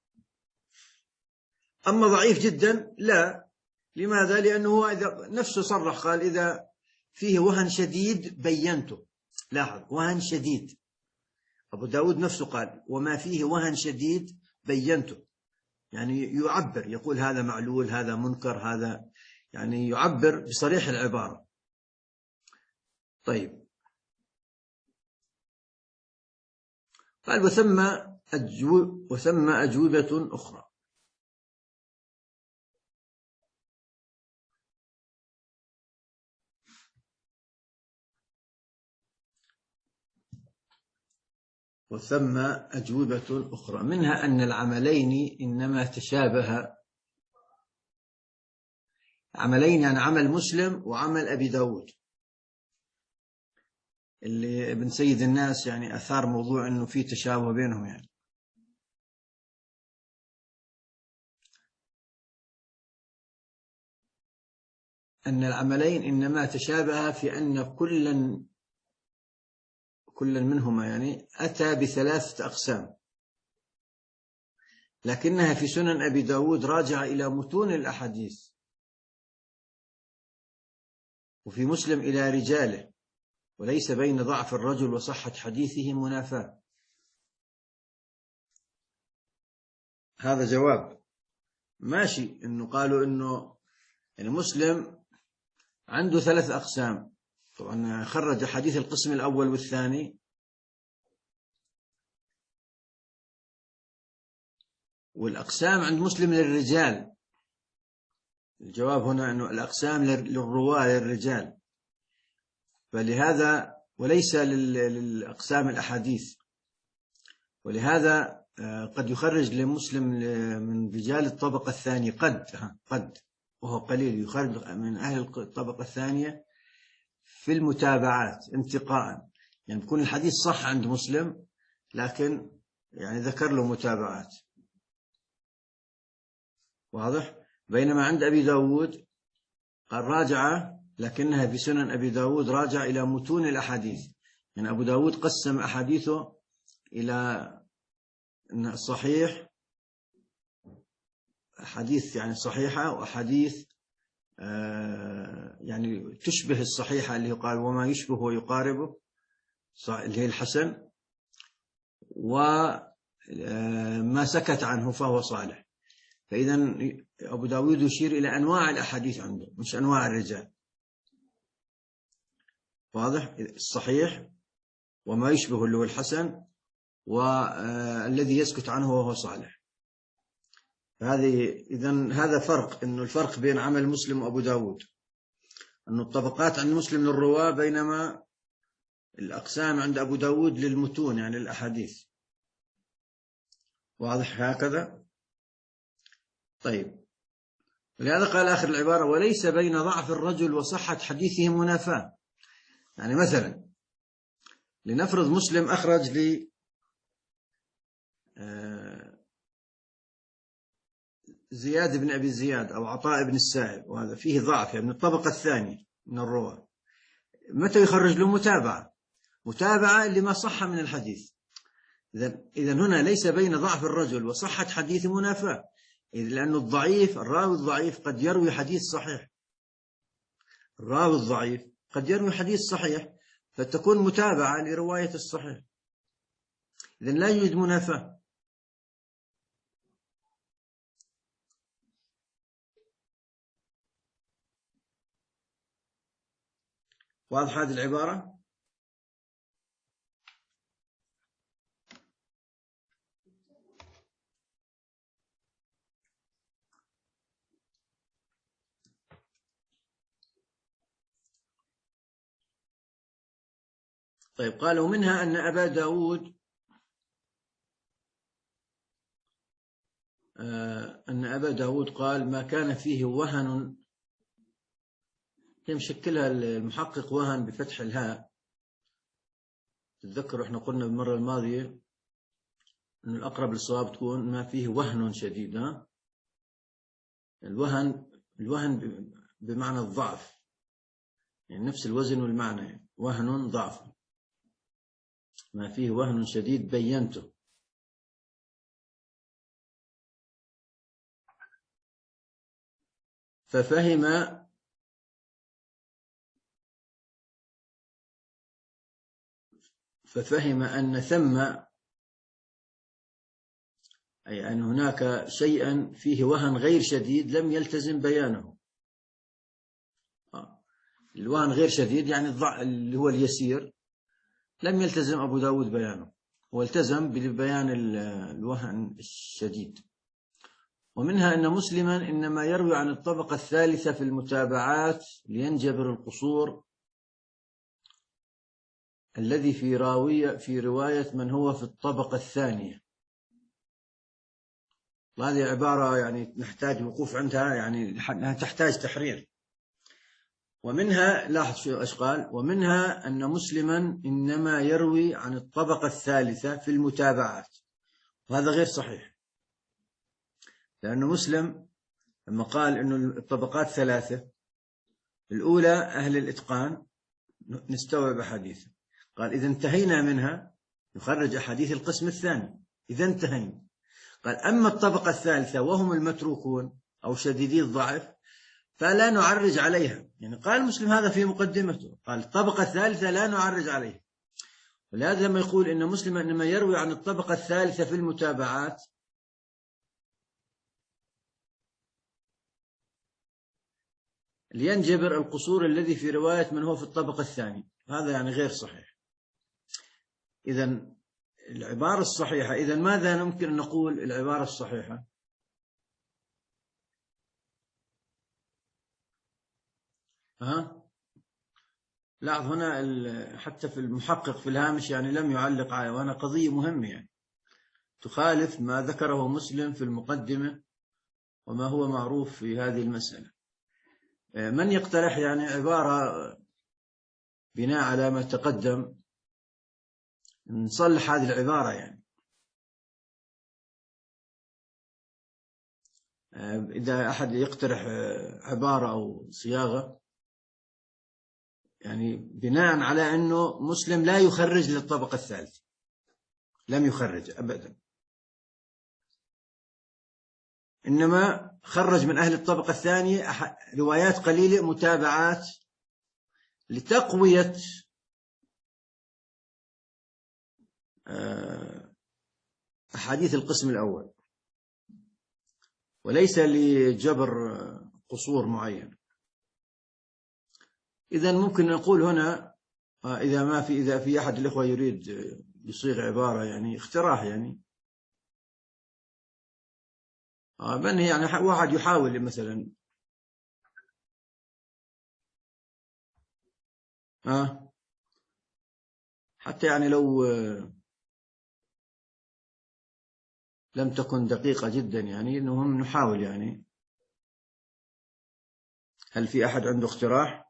Speaker 1: أما ضعيف جدا لا. لماذا؟ لأنه هو إذا نفسه صرح قال إذا فيه وهن شديد بينته. لاحظ وهن شديد، أبو داود نفسه قال وما فيه وهن شديد بينته، يعني يعبر، يقول هذا معلول، هذا منكر، هذا يعني يعبر بصريح العبارة. طيب، قال وثم أجو وثم أجوبة أخرى. وثم أجوبة أخرى منها أن العملين إنما تشابه. عملين يعني عمل مسلم وعمل أبي داود، اللي ابن سيد الناس يعني أثار موضوع أنه في تشابه بينهم، يعني أن العملين إنما تشابه في أن كلا كلا منهما يعني أتى بثلاثة أقسام، لكنها في سنن أبي داود راجع إلى متون الأحاديث، وفي مسلم إلى رجاله، وليس بين ضعف الرجل وصحة حديثه منافاة. هذا جواب ماشي، إنه قالوا إنه يعني مسلم عنده ثلاث أقسام. طبعا خرج حديث القسم الأول والثاني، والأقسام عند مسلم للرجال. الجواب هنا أنه الأقسام للرواة للرجال، فلهذا وليس للأقسام الأحاديث. ولهذا قد يخرج لمسلم من رجال الطبقة الثانية قد قد وهو قليل يخرج من أهل الطبقة الثانية في المتابعات انتقاء، يعني بيكون الحديث صح عند مسلم لكن يعني ذكر له متابعات، واضح. بينما عند أبي داود قال راجعة، لكنها في سنن أبي داود راجع إلى متون الأحاديث. يعني أبو داود قسم أحاديثه إلى صحيح، أحاديث يعني صحيحة، وأحاديث يعني تشبه الصحيحة اللي يقال وما يشبه ويقاربه اللي هي الحسن، وما سكت عنه فهو صالح. فإذا أبو داود يشير إلى أنواع الأحاديث عنده مش أنواع الرجال، واضح. الصحيح وما يشبه اللي هو الحسن، والذي يسكت عنه وهو صالح. هذه إذن هذا فرق، إنه الفرق بين عمل مسلم وأبو داود أنه الطبقات عند مسلم للرواة، بينما الأقسام عند أبو داود للمتون يعني الأحاديث، واضح هكذا. طيب، ولهذا قال آخر العبارة وليس بين ضعف الرجل وصحة حديثه منافاة. يعني مثلا لنفرض مسلم أخرج لي زياد بن أبي زياد أو عطاء بن السائب، وهذا فيه ضعف يعني من الطبقة الثانية من الرواة، متى يخرج له متابعة متابعة اللي ما صح من الحديث. إذن هنا ليس بين ضعف الرجل وصحة حديث منافاة، لأن الضعيف الراوي الضعيف قد يروي حديث صحيح، الراوي الضعيف قد يروي حديث صحيح فتكون متابعة لرواية الصحيح، إذن لا يوجد منافاة. واضح هذه العبارة؟ طيب، قالوا منها أن أبا داود أن أبا داود قال ما كان فيه وهن، يمشكلها المحقق وهن بفتح الهاء. تتذكروا احنا قلنا بالمرة الماضية أن الأقرب للصواب تكون ما فيه وهن شديد. ها؟ الوهن الوهن بمعنى الضعف، يعني نفس الوزن والمعنى، يعني وهن ضعف، ما فيه وهن شديد بينته. ففهم ففهم أن ثم أي أن هناك شيئا فيه وهن غير شديد لم يلتزم بيانه. الوهن غير شديد يعني الضع اللي هو اليسير، لم يلتزم أبو داود بيانه، والتزم ببيان الوهن الشديد. ومنها أن مسلما إنما يروي عن الطبقة الثالثة في المتابعات لينجبر القصور الذي في راوية في رواية من هو في الطبقة الثانية. وهذه عبارة يعني نحتاج وقوف عندها، يعني تحتاج تحرير. ومنها لاحظ في أشغال، ومنها أن مسلما إنما يروي عن الطبقة الثالثة في المتابعات، وهذا غير صحيح، لأنه مسلم لما قال إنه الطبقات ثلاثة، الأولى أهل الإتقان نستوعب أحاديثه، قال إذا انتهينا منها نخرج أحاديث القسم الثاني، إذا انتهينا. قال أما الطبقة الثالثة وهم المتروكون أو شديدي الضعف فلا نعرج عليها، يعني قال مسلم هذا في مقدمته، قال الطبقة الثالثة لا نعرج عليها. ولهذا لما يقول إن مسلم إنما يروي عن الطبقة الثالثة في المتابعات، لينجبر القصور الذي في رواية من هو في الطبقة الثانية، هذا يعني غير صحيح. إذن العبارة الصحيحة، إذن ماذا نمكن أن نقول العبارة الصحيحة؟ ها؟ لاحظ هنا حتى في المحقق في الهامش يعني لم يعلق عليه، وأنا قضية مهمة يعني تخالف ما ذكره مسلم في المقدمة وما هو معروف في هذه المسألة. من يقترح يعني عبارة بناء على ما تقدم نصلح هذه العبارة؟ يعني إذا أحد يقترح عبارة أو صياغة يعني بناء على أنه مسلم لا يخرج للطبقة الثالثة، لم يخرج أبدا، إنما خرج من أهل الطبقة الثانية روايات قليلة متابعات لتقوية أحاديث القسم الأول، وليس لجبر قصور معين. إذن ممكن نقول هنا إذا ما في إذا في أحد الإخوة يريد يصيغ عبارة يعني اقتراح يعني من يعني واحد يحاول مثلا ها حتى يعني لو لم تكن دقيقة جدا يعني إنهم نحاول يعني. هل في أحد عنده اقتراح؟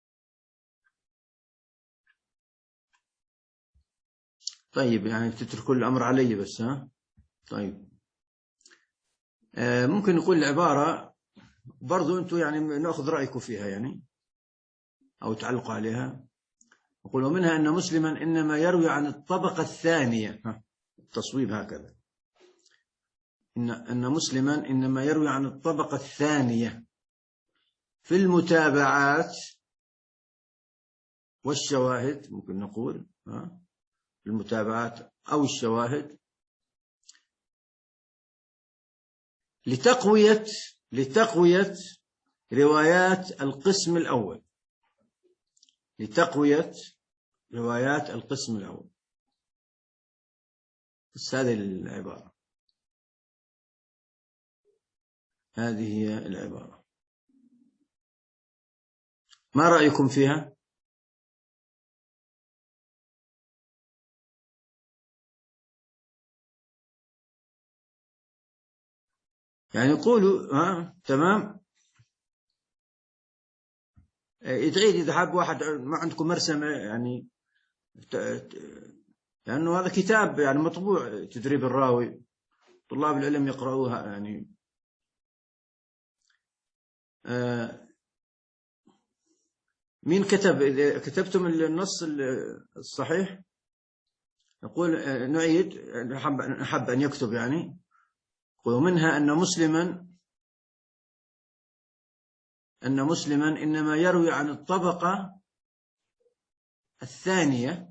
Speaker 1: طيب يعني تتركوا الأمر علي بس. ها طيب آه ممكن نقول العبارة برضو أنتم يعني نأخذ رأيكم فيها يعني أو تعلقوا عليها. نقول ومنها أن مسلما إنما يروي عن الطبقة الثانية، التصويب هكذا، إن أن مسلما إنما يروي عن الطبقة الثانية في المتابعات والشواهد، ممكن نقول ها المتابعات أو الشواهد لتقوية لتقوية روايات القسم الأول، لتقوية روايات القسم الأول. بس هذه العبارة، هذه هي العبارة. ما رأيكم فيها؟ يعني قولوا ها تمام. تعيد إذا حاب واحد ما عندكم مرسمة يعني، لأنه هذا كتاب يعني مطبوع تدريب الراوي، طلاب العلم يقرأوها يعني. آه مين كتب؟ إذا كتبتم النص الصحيح نقول نعيد، نحب أن يكتب يعني. ومنها أن مسلما أن مسلما إنما يروي عن الطبقة الثانية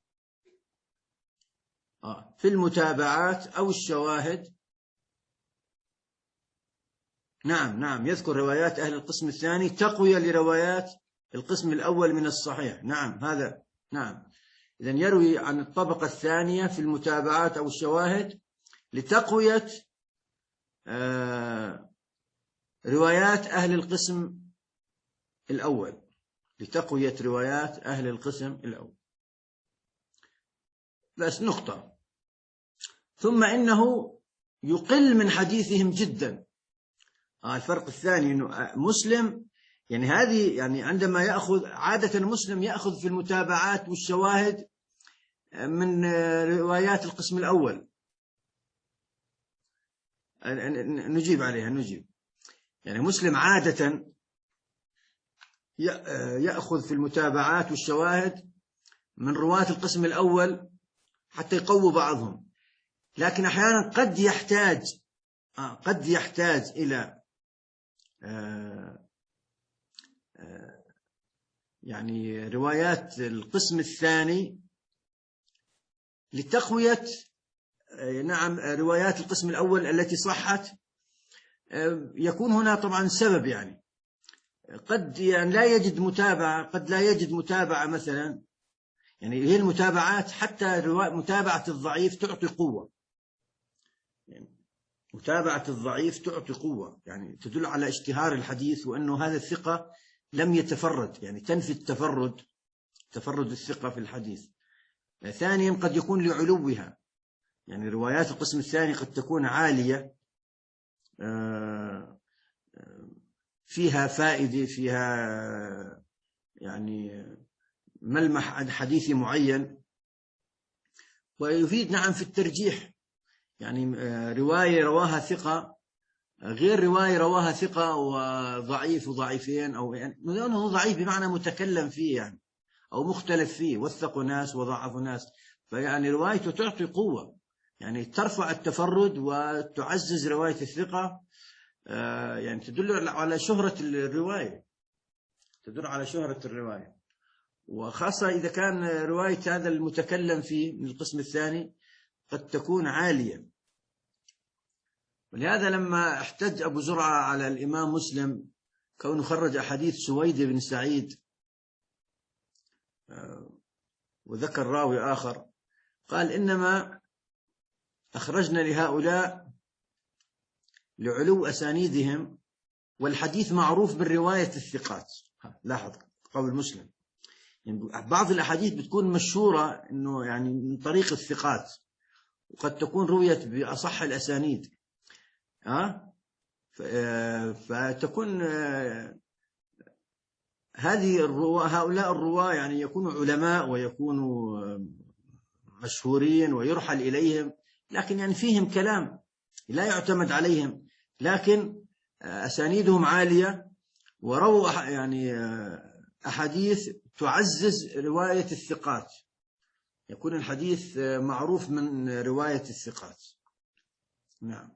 Speaker 1: في المتابعات أو الشواهد. نعم نعم يذكر روايات أهل القسم الثاني تقوية لروايات القسم الأول من الصحيح. نعم هذا نعم. إذن يروي عن الطبقة الثانية في المتابعات أو الشواهد لتقوية آه روايات أهل القسم الأول، لتقوية روايات أهل القسم الأول. بس نقطة. ثم إنه يقل من حديثهم جدا. آه الفرق الثاني إنه مسلم يعني هذه يعني عندما يأخذ عادة مسلم يأخذ في المتابعات والشواهد من روايات القسم الأول. نجيب عليها نجيب يعني مسلم عادة يأخذ في المتابعات والشواهد من رواة القسم الأول حتى يقووا بعضهم، لكن أحيانا قد يحتاج قد يحتاج إلى يعني روايات القسم الثاني لتقوية نعم روايات القسم الأول التي صحت. يكون هنا طبعا سبب يعني قد يعني لا يجد متابعة قد لا يجد متابعة مثلا، يعني هي المتابعات حتى متابعة الضعيف تعطي قوة، يعني متابعة الضعيف تعطي قوة، يعني تدل على اشتهار الحديث وأنه هذا الثقة لم يتفرد، يعني تنفي التفرد تفرد الثقة في الحديث. ثانيا قد يكون لعلوها، يعني روايات القسم الثاني قد تكون عالية فيها فائدة، فيها يعني ملمح حديثي معين، ويفيد نعم في الترجيح، يعني رواية رواها ثقة غير رواية رواها ثقة وضعيف وضعيفين، أو يعني لأنه ضعيف بمعنى متكلم فيه يعني أو مختلف فيه، وثقوا ناس وضعفوا ناس، فيعني روايته تعطي قوة، يعني ترفع التفرد وتعزز رواية الثقة، يعني تدل على شهرة الرواية تدل على شهرة الرواية وخاصة إذا كان رواية هذا المتكلم فيه من القسم الثاني قد تكون عالية. ولهذا لما احتج أبو زرعة على الإمام مسلم كونه خرج أحاديث سويد بن سعيد وذكر راوي آخر، قال إنما أخرجنا لهؤلاء لعلو أسانيدهم والحديث معروف بالرواية الثقات. لاحظ قول مسلم، يعني بعض الأحاديث بتكون مشهورة إنه يعني من طريق الثقات، وقد تكون رويت بأصح الأسانيد، ها فتكون هذه الرواة هؤلاء الرواة يعني يكونوا علماء ويكونوا مشهورين ويرحل إليهم، لكن يعني فيهم كلام لا يعتمد عليهم، لكن أسانيدهم عالية ورووا يعني أحاديث تعزز رواية الثقات، يكون الحديث معروف من رواية الثقات. نعم.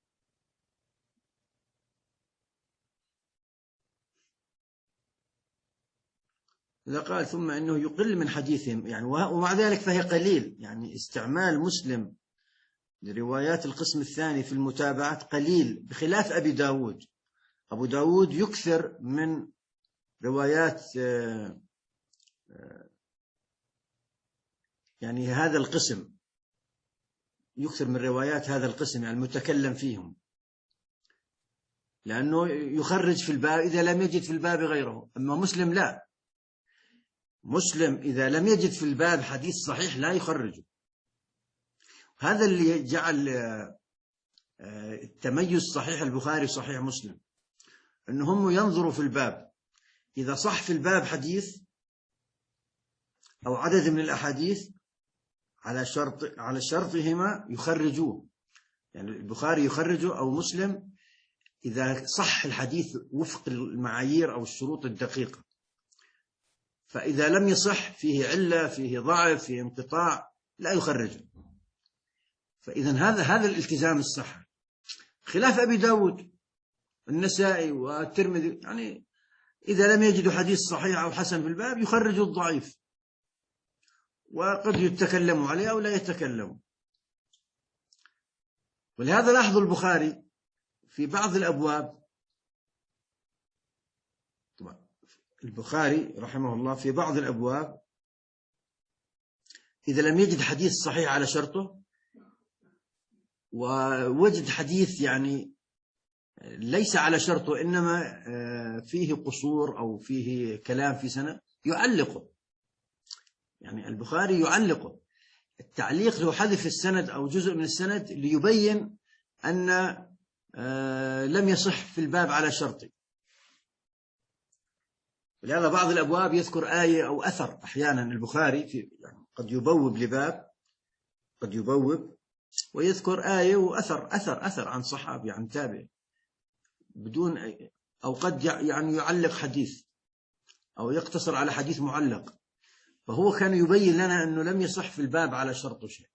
Speaker 1: إذا قال ثم أنه يقل من حديثهم، يعني ومع ذلك فهي قليل، يعني استعمال مسلم لروايات القسم الثاني في المتابعات قليل، بخلاف أبي داود. أبو داود يكثر من روايات يعني هذا القسم، يكثر من روايات هذا القسم يعني المتكلم فيهم، لأنه يخرج في الباب إذا لم يجد في الباب غيره. أما مسلم لا، مسلم إذا لم يجد في الباب حديث صحيح لا يخرجه. هذا اللي جعل التميز صحيح البخاري صحيح مسلم، أنهم ينظروا في الباب، إذا صح في الباب حديث أو عدد من الأحاديث على شرط على شرطهما يخرجوه، يعني البخاري يخرجه أو مسلم إذا صح الحديث وفق المعايير أو الشروط الدقيقة. فإذا لم يصح فيه علة فيه ضعف فيه انقطاع لا يخرجه. فإذا هذا هذا الالتزام الصحة، خلاف أبي داود النسائي والترمذي، يعني إذا لم يجدوا حديث صحيح أو حسن في الباب يخرجوا الضعيف، وقد يتكلموا عليه أو لا يتكلموا. ولهذا لاحظوا البخاري في بعض الأبواب البخاري رحمه الله في بعض الأبواب إذا لم يجد حديث صحيح على شرطه ووجد حديث يعني ليس على شرطه إنما فيه قصور أو فيه كلام في سنة يعلقه. يعني البخاري يعلقه، التعليق له حذف السند أو جزء من السند ليبين أن لم يصح في الباب على شرطه. ولهذا بعض الأبواب يذكر آية أو أثر. أحيانا البخاري في يعني قد يبوب لباب، قد يبوب ويذكر آية وأثر أثر أثر عن صحابي عن تابع بدون أي، أو قد يعني يعلق حديث أو يقتصر على حديث معلق، فهو كان يبين لنا أنه لم يصح في الباب على شرط شيء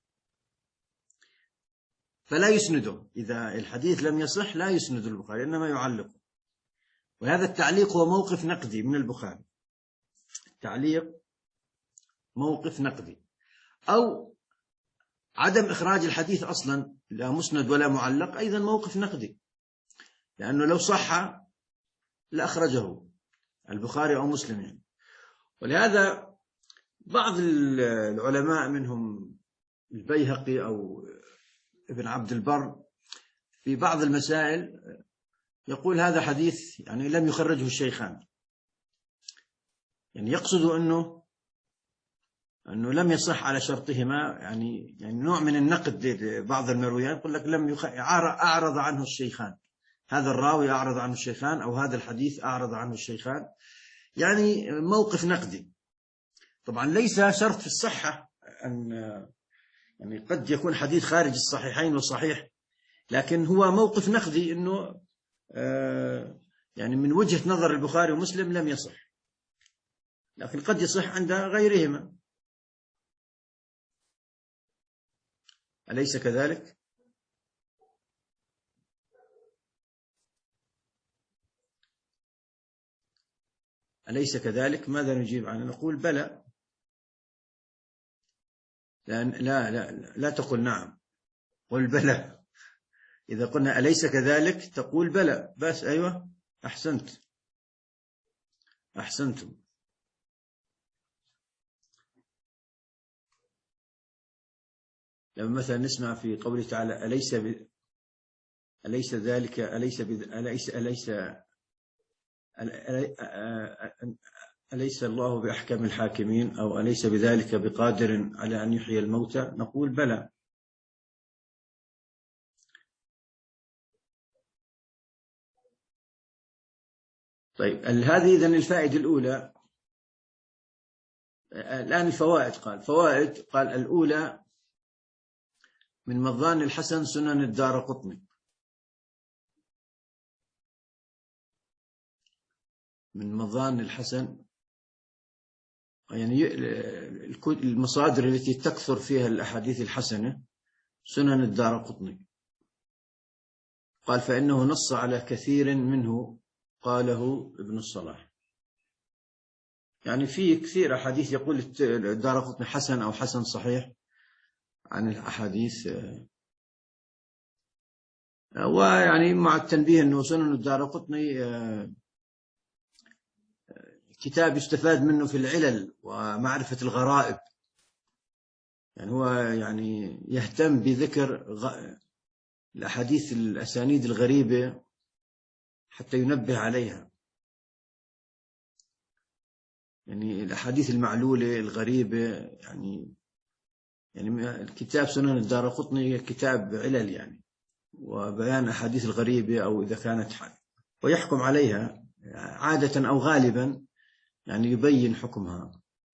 Speaker 1: فلا يسنده. إذا الحديث لم يصح لا يسند البخاري إنما يعلقه. وهذا التعليق هو موقف نقدي من البخاري، التعليق موقف نقدي. أو عدم إخراج الحديث أصلا لا مسند ولا معلق أيضا موقف نقدي، لأنه لو صح لأخرجه البخاري أو مسلم يعني. ولهذا بعض العلماء منهم البيهقي أو ابن عبد البر في بعض المسائل يقول هذا حديث يعني لم يخرجه الشيخان، يعني يقصد أنه أنه لم يصح على شرطهما، يعني يعني نوع من النقد لبعض المرويات. يقول لك لم يخ... أعرض عنه الشيخان، هذا الراوي أعرض عنه الشيخان أو هذا الحديث أعرض عنه الشيخان، يعني موقف نقدي. طبعا ليس شرط في الصحة أن يعني قد يكون حديث خارج الصحيحين وصحيح، لكن هو موقف نقدي أنه آه يعني من وجهة نظر البخاري ومسلم لم يصح، لكن قد يصح عند غيرهما. أليس كذلك؟ أليس كذلك؟ ماذا نجيب عنه؟ نقول بلى. لا لا لا, لا تقول نعم، قل بلى. إذا قلنا أليس كذلك تقول بلى بس. أيوة أحسنت أحسنتم. لما مثلا نسمع في قوله تعالى أليس ب... أليس ذلك أليس ب... أليس أليس أليس الله بأحكم الحاكمين أو أليس بذلك بقادر على أن يحيي الموتى، نقول بلى. طيب هذه إذن الفائدة الأولى. الآن الفوائد. قال فوائد، قال الأولى من مظان الحسن سنن الدارقطني، من مظان الحسن يعني المصادر التي تكثر فيها الأحاديث الحسنة سنن الدارقطني. قال فإنه نص على كثير منه قاله ابن الصلاح. يعني في كثير أحاديث يقول الدارقطني حسن أو حسن صحيح عن الأحاديث. ويعني مع التنبيه أنه سنن الدارقطني كتاب يستفاد منه في العلل ومعرفة الغرائب، يعني هو يعني يهتم بذكر الأحاديث الأسانيد الغريبة حتى ينبه عليها، يعني الأحاديث المعلولة الغريبة. يعني يعني الكتاب سنن الدارقطني كتاب علل يعني، وبيان أحاديث الغريبة أو إذا كانت حال ويحكم عليها عادة أو غالبا، يعني يبين حكمها.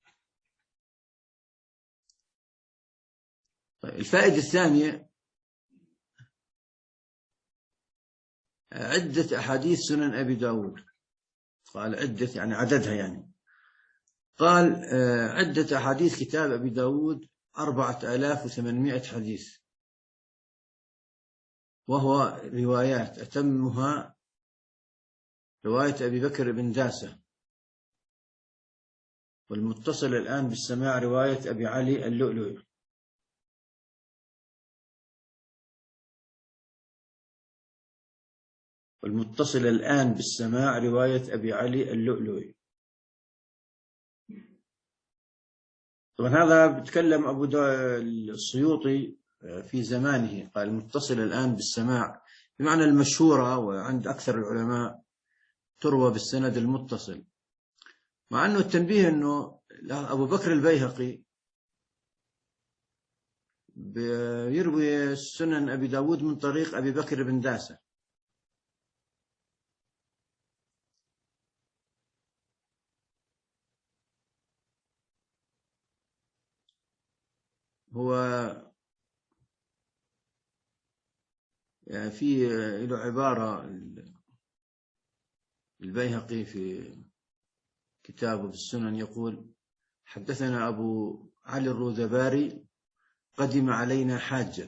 Speaker 1: الفائدة الثانية عدة أحاديث سنن أبي داود. قال عدة يعني عددها، يعني قال عدة أحاديث كتاب أبي داود أربعة آلاف وثمانمائة حديث، وهو روايات أتمها رواية أبي بكر بن داسة، والمتصل الآن بالسماع رواية أبي علي اللؤلؤي. والمتصل الآن بالسماع رواية أبي علي اللؤلؤي. طبعا هذا بتكلم أبو السيوطي في زمانه، قال متصل الآن بالسماع بمعنى المشهورة، وعند أكثر العلماء تروى بالسند المتصل. مع أنه التنبيه أنه أبو بكر البيهقي يروي سنن أبي داود من طريق أبي بكر بن داسة، هو يعني في له عبارة البيهقي في كتابه في السنن يقول: حدثنا أبو علي الروذباري قدم علينا حاجا،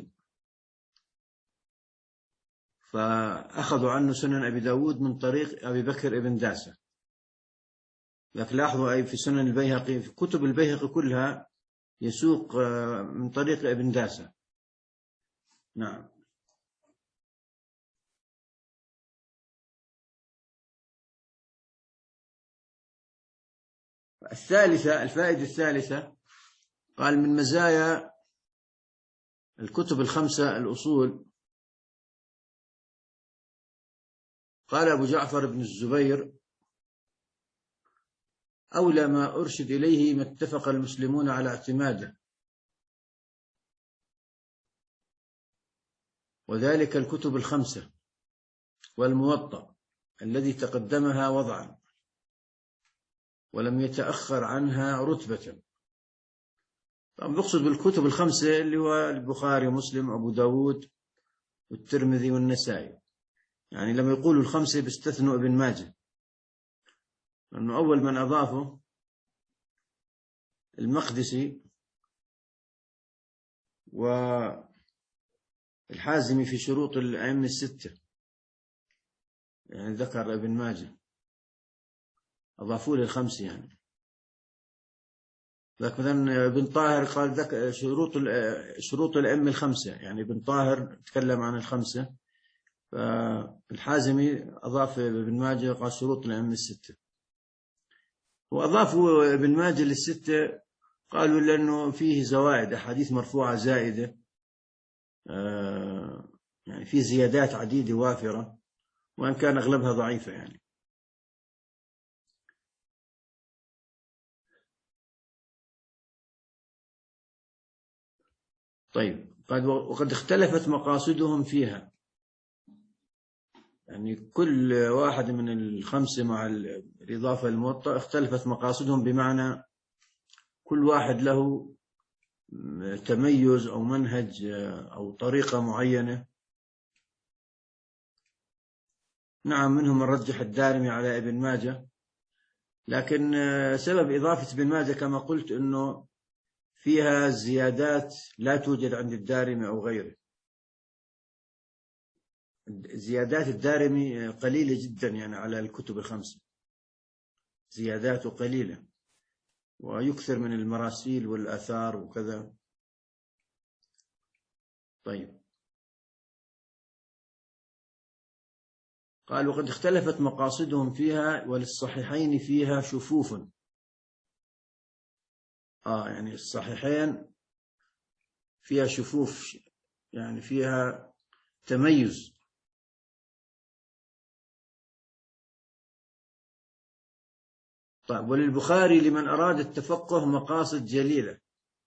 Speaker 1: فأخذوا عنه سنن أبي داود من طريق أبي بكر ابن داسة. لكن لاحظوا أي في سنن البيهقي، في كتب البيهقي كلها يسوق من طريق ابن داسة. نعم. الثالثة، الفائدة الثالثة، قال من مزايا الكتب الخمسة الأصول، قال أبو جعفر بن الزبير: أولى ما أرشد إليه ما اتفق المسلمون على اعتماده، وذلك الكتب الخمسة والموطأ الذي تقدمها وضعا ولم يتأخر عنها رتبة. طبعا بقصد بالكتب الخمسة اللي هو البخاري ومسلم وأبو داود والترمذي والنسائي، يعني لما يقولوا الخمسة بيستثنوا ابن ماجه، لأنه أول من أضافه المقدسي والحازمي في شروط الأئمة الستة، يعني ذكر ابن ماجه أضافوا له الخمسة يعني. لكن مثلا ابن طاهر قال ذكر شروط شروط الأئمة الخمسة، يعني ابن طاهر تكلم عن الخمسة، فالحازمي أضاف ابن ماجه قال شروط الأئمة الستة، وأضافوا ابن ماجه للستة قالوا لأنه فيه زوائد، أحاديث مرفوعة زائدة، يعني فيه زيادات عديدة وافرة، وإن كان أغلبها ضعيفة يعني. طيب، قد وقد اختلفت مقاصدهم فيها، يعني كل واحد من الخمسة مع الإضافة الموطأ اختلفت مقاصدهم، بمعنى كل واحد له تميز أو منهج أو طريقة معينة. نعم، منهم من رجح الدارمي على ابن ماجه، لكن سبب إضافة ابن ماجه كما قلت أنه فيها زيادات لا توجد عند الدارمي أو غيره. زيادات الدارمي قليلة جدا يعني على الكتب الخمسة، زياداته قليلة، ويكثر من المراسيل والآثار وكذا. طيب، قال: وقد اختلفت مقاصدهم فيها وللصحيحين فيها شفوف. آه يعني الصحيحين فيها شفوف، يعني فيها تميز. طيب، وللبخاري لمن أراد التفقه مقاصد جليلة.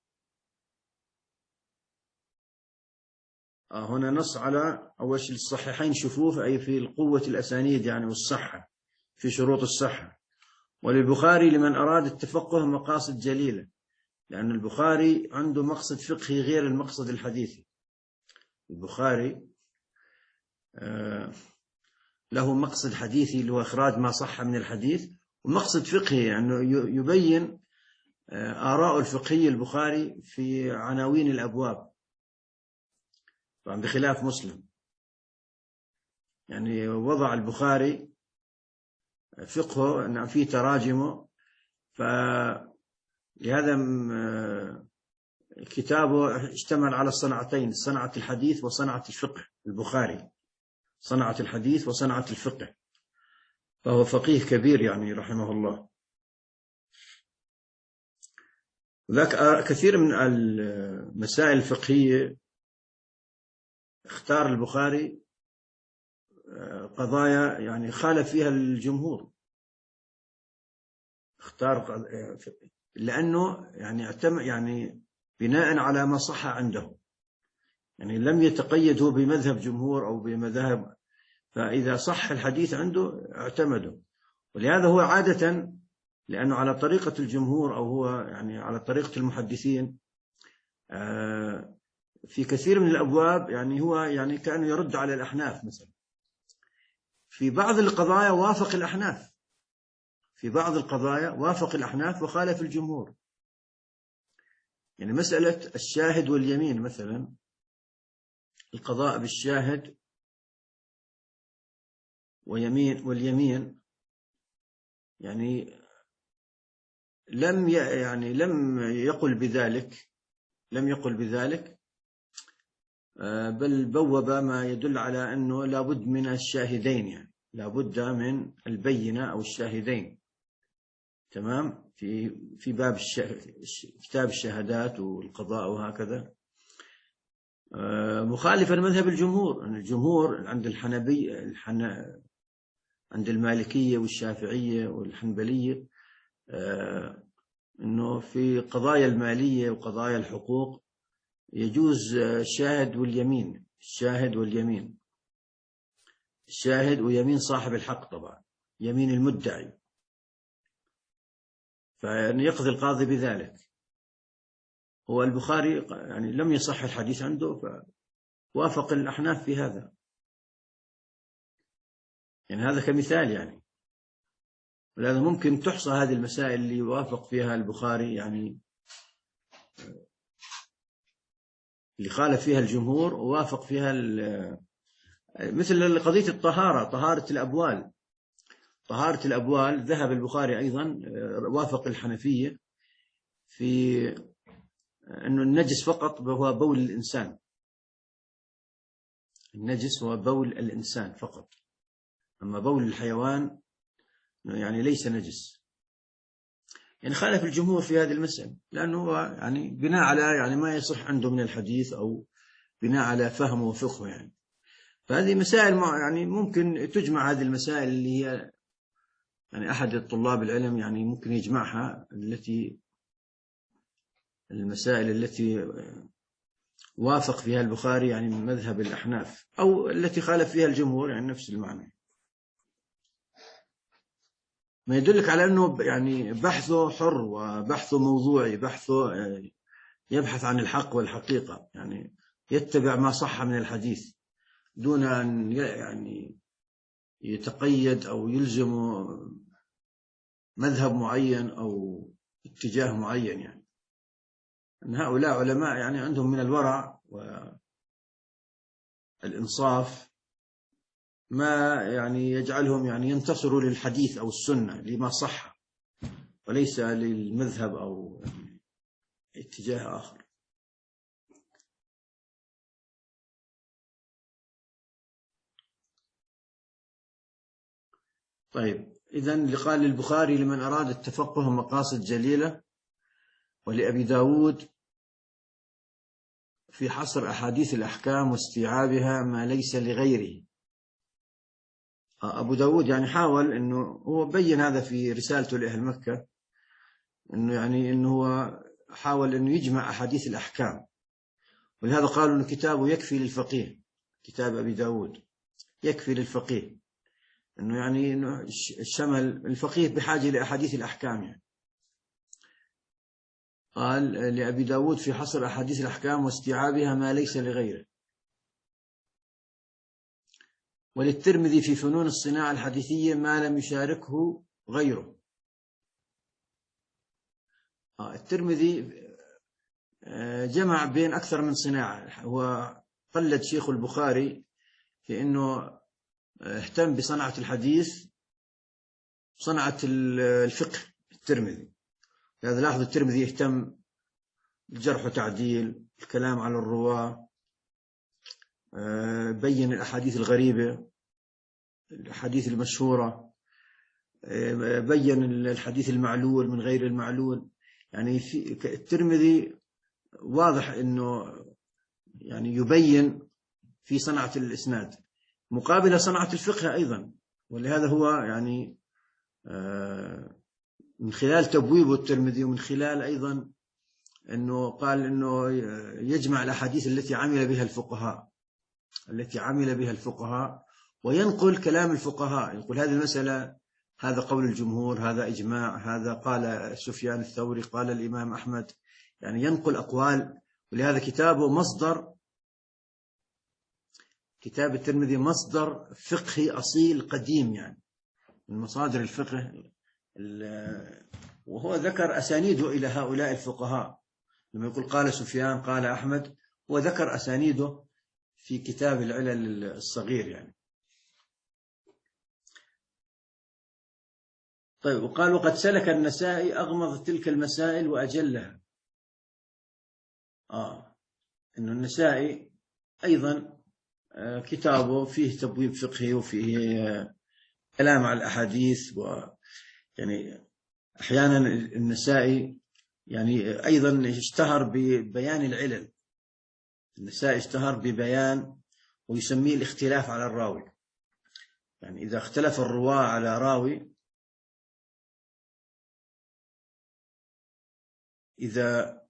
Speaker 1: آه هنا نص على أول شيء الصحيحين شفوف، أي في القوة الأسانيد يعني والصحة، في شروط الصحة. وللبخاري لمن أراد التفقه مقاصد جليلة، لأن البخاري عنده مقصد فقهي غير المقصد الحديثي. البخاري آه له مقصد حديثي اللي هو إخراج ما صح من الحديث، ومقصد فقهي يعني يبين آراء الفقهية البخاري في عناوين الأبواب، طبعا بخلاف مسلم. يعني وضع البخاري فقهه أن فيه تراجمه، فلهذا كتابه اشتمل على الصنعتين: صنعة الحديث وصنعة الفقه. البخاري صنعة الحديث وصنعة الفقه، فهو فقيه كبير يعني رحمه الله. وذاك كثير من المسائل الفقهية اختار البخاري قضايا يعني خالف فيها الجمهور، اختار لأنه يعني اعتمد يعني بناء على ما صح عنده، يعني لم يتقيد هو بمذهب جمهور أو بمذهب، فإذا صح الحديث عنده اعتمده. ولهذا هو عادة لأنه على طريقة الجمهور أو هو يعني على طريقة المحدثين في كثير من الأبواب، يعني هو يعني كأنه يرد على الأحناف مثلا. في بعض القضايا وافق الأحناف، في بعض القضايا وافق الأحناف وخالف الجمهور. يعني مسألة الشاهد واليمين مثلا، القضاء بالشاهد ويمين واليمين، يعني لم يعني لم يقل بذلك لم يقل بذلك بل بوب ما يدل على أنه لابد من الشاهدين، يعني لابد من البينة أو الشاهدين، تمام، في في باب كتاب الشهادات والقضاء وهكذا، مخالفا لمذهب الجمهور. الجمهور عند الحنبي الحن عند المالكية والشافعية والحنبلية أنه في قضايا المالية وقضايا الحقوق يجوز الشاهد واليمين، الشاهد واليمين، الشاهد ويمين صاحب الحق، طبعا يمين المدعي، فيقضي القاضي بذلك. هو البخاري يعني لم يصح الحديث عنده فوافق الأحناف في هذا، يعني هذا كمثال يعني. ولهذا ممكن تحصى هذه المسائل اللي يوافق فيها البخاري، يعني اللي خالف فيها الجمهور ووافق فيها، مثل قضية الطهارة، طهارة الأبوال، طهارة الأبوال ذهب البخاري أيضا وافق الحنفية في أنه النجس فقط هو بول الإنسان، النجس هو بول الإنسان فقط، أما بول الحيوان يعني ليس نجس. يعني خالف الجمهور في هذه المسألة لأنه هو يعني بناء على يعني ما يصح عنده من الحديث أو بناء على فهمه وفقهه يعني. فهذه مسائل يعني ممكن تجمع، هذه المسائل اللي هي يعني أحد الطلاب العلم يعني ممكن يجمعها، التي المسائل التي وافق فيها البخاري يعني من مذهب الأحناف أو التي خالف فيها الجمهور، يعني نفس المعنى. ما يدلك على أنه يعني بحثه حر وبحثه موضوعي، بحثه يبحث عن الحق والحقيقة، يعني يتبع ما صح من الحديث دون أن يعني يتقيد أو يلزم مذهب معين أو اتجاه معين. يعني أن هؤلاء علماء يعني عندهم من الورع والإنصاف ما يعني يجعلهم يعني ينتصروا للحديث أو السنة لما صح، وليس للمذهب أو اتجاه آخر. طيب، إذن قال للبخاري لمن أراد التفقه مقاصد جليلة، ولأبي داود في حصر أحاديث الأحكام واستيعابها ما ليس لغيره. أبو داود يعني حاول أنه هو بين هذا في رسالته لأهل مكة، أنه يعني أنه هو حاول أنه يجمع أحاديث الأحكام، ولهذا قالوا أنه كتابه يكفي للفقيه، كتاب أبي داود يكفي للفقيه، أنه يعني أنه الشمل الفقيه بحاجة لأحاديث الأحكام. يعني قال لأبي داود في حصر أحاديث الأحكام واستيعابها ما ليس لغيره. وللترمذي في فنون الصناعة الحديثية ما لم يشاركه غيره. الترمذي جمع بين أكثر من صناعة، هو قلد شيخ البخاري في أنه اهتم بصنعة الحديث، صنعة الفقه. الترمذي هذا لاحظ، الترمذي يهتم بالجرح وتعديل، الكلام على الرواة، بين الأحاديث الغريبة، الأحاديث المشهورة، بين الحديث المعلول من غير المعلول. يعني في الترمذي واضح أنه يعني يبين في صنعة الإسناد مقابل صنعة الفقه أيضا. ولهذا هو يعني من خلال تبويبه الترمذي ومن خلال أيضا أنه قال أنه يجمع الأحاديث التي عمل بها الفقهاء التي عمل بها الفقهاء وينقل كلام الفقهاء، يقول هذه المسألة هذا قول الجمهور، هذا إجماع، هذا قال سفيان الثوري، قال الإمام أحمد، يعني ينقل أقوال. ولهذا كتابه مصدر، كتاب الترمذي مصدر فقهي أصيل قديم، يعني من مصادر الفقه، وهو ذكر أسانيده إلى هؤلاء الفقهاء. لما يقول قال سفيان قال أحمد، وذكر أسانيده في كتاب العلل الصغير يعني. طيب، وقال وقد سلك النسائي أغمض تلك المسائل وأجلها. آه إنه النسائي أيضا آه كتابه فيه تبويب فقهي وفيه آه كلام على الأحاديث، و يعني أحيانا النسائي يعني أيضا اشتهر ببيان العلل. النسائي اشتهر ببيان ويسميه الاختلاف على الراوي، يعني إذا اختلف الرواة على راوي، إذا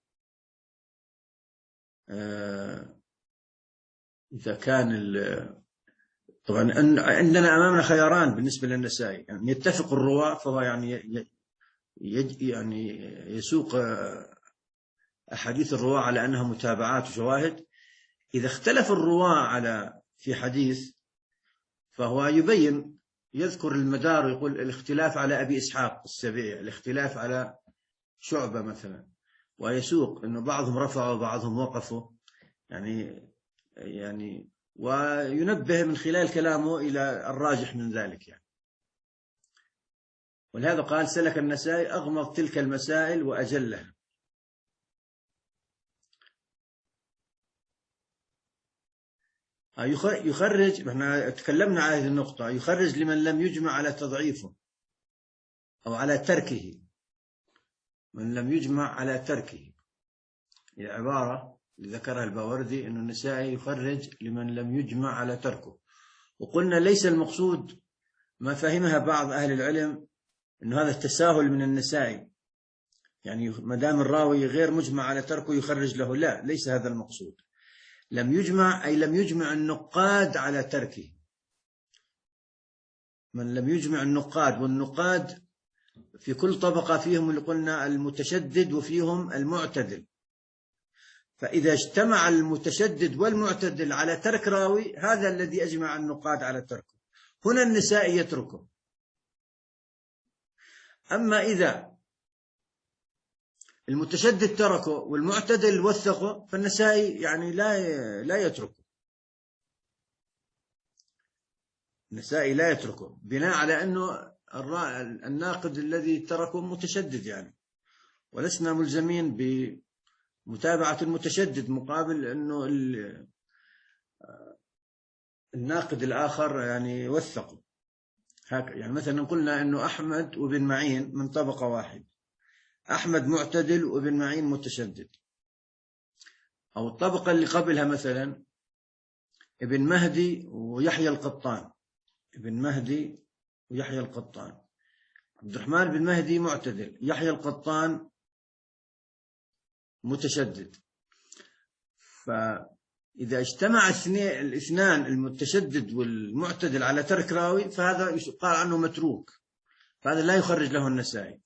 Speaker 1: آه إذا كان طبعا عندنا أمامنا خياران بالنسبة للنسائي، يعني يتفق الرواة فهو يعني يعني يسوق أحاديث الرواة على أنها متابعات وشواهد. إذا اختلف الرواة على في حديث فهو يبين، يذكر المدار ويقول الاختلاف على أبي إسحاق السبيعي، الاختلاف على شعبة مثلا، ويسوق أنه بعضهم رفعوا وبعضهم وقفوا، يعني يعني وينبه من خلال كلامه إلى الراجح من ذلك يعني. ولهذا قال سلك النسائي أغمض تلك المسائل وأجلها. يخرج، احنا تكلمنا على هذه النقطة، يخرج لمن لم يجمع على تضعيفه أو على تركه، من لم يجمع على تركه. العبارة اللي ذكرها الباوردي أن النسائي يخرج لمن لم يجمع على تركه. وقلنا ليس المقصود ما فهمها بعض أهل العلم أنه هذا التساهل من النسائي، يعني ما دام الراوي غير مجمع على تركه يخرج له، لا، ليس هذا المقصود. لم يجمع أي لم يجمع النقاد على تركه. من لم يجمع النقاد، والنقاد في كل طبقة فيهم اللي قلنا المتشدد وفيهم المعتدل، فإذا اجتمع المتشدد والمعتدل على ترك راوي هذا الذي أجمع النقاد على تركه، هنا النسائي يتركه. أما إذا المتشدد تركه والمعتدل وثقه فالنسائي يعني لا لا يتركه، النسائي لا يتركه بناء على أنه الناقد الذي تركه متشدد يعني، ولسنا ملزمين بمتابعة المتشدد مقابل أنه الناقد الآخر يعني وثقه. يعني مثلا قلنا أنه أحمد وابن معين من طبقة واحد، أحمد معتدل وابن معين متشدد. أو الطبقة اللي قبلها مثلا ابن مهدي ويحيى القطان، ابن مهدي ويحيى القطان، عبد الرحمن بن مهدي معتدل، يحيى القطان متشدد. فإذا اجتمع الاثنان المتشدد والمعتدل على ترك راوي فهذا يقال عنه متروك، فهذا لا يخرج له النسائي،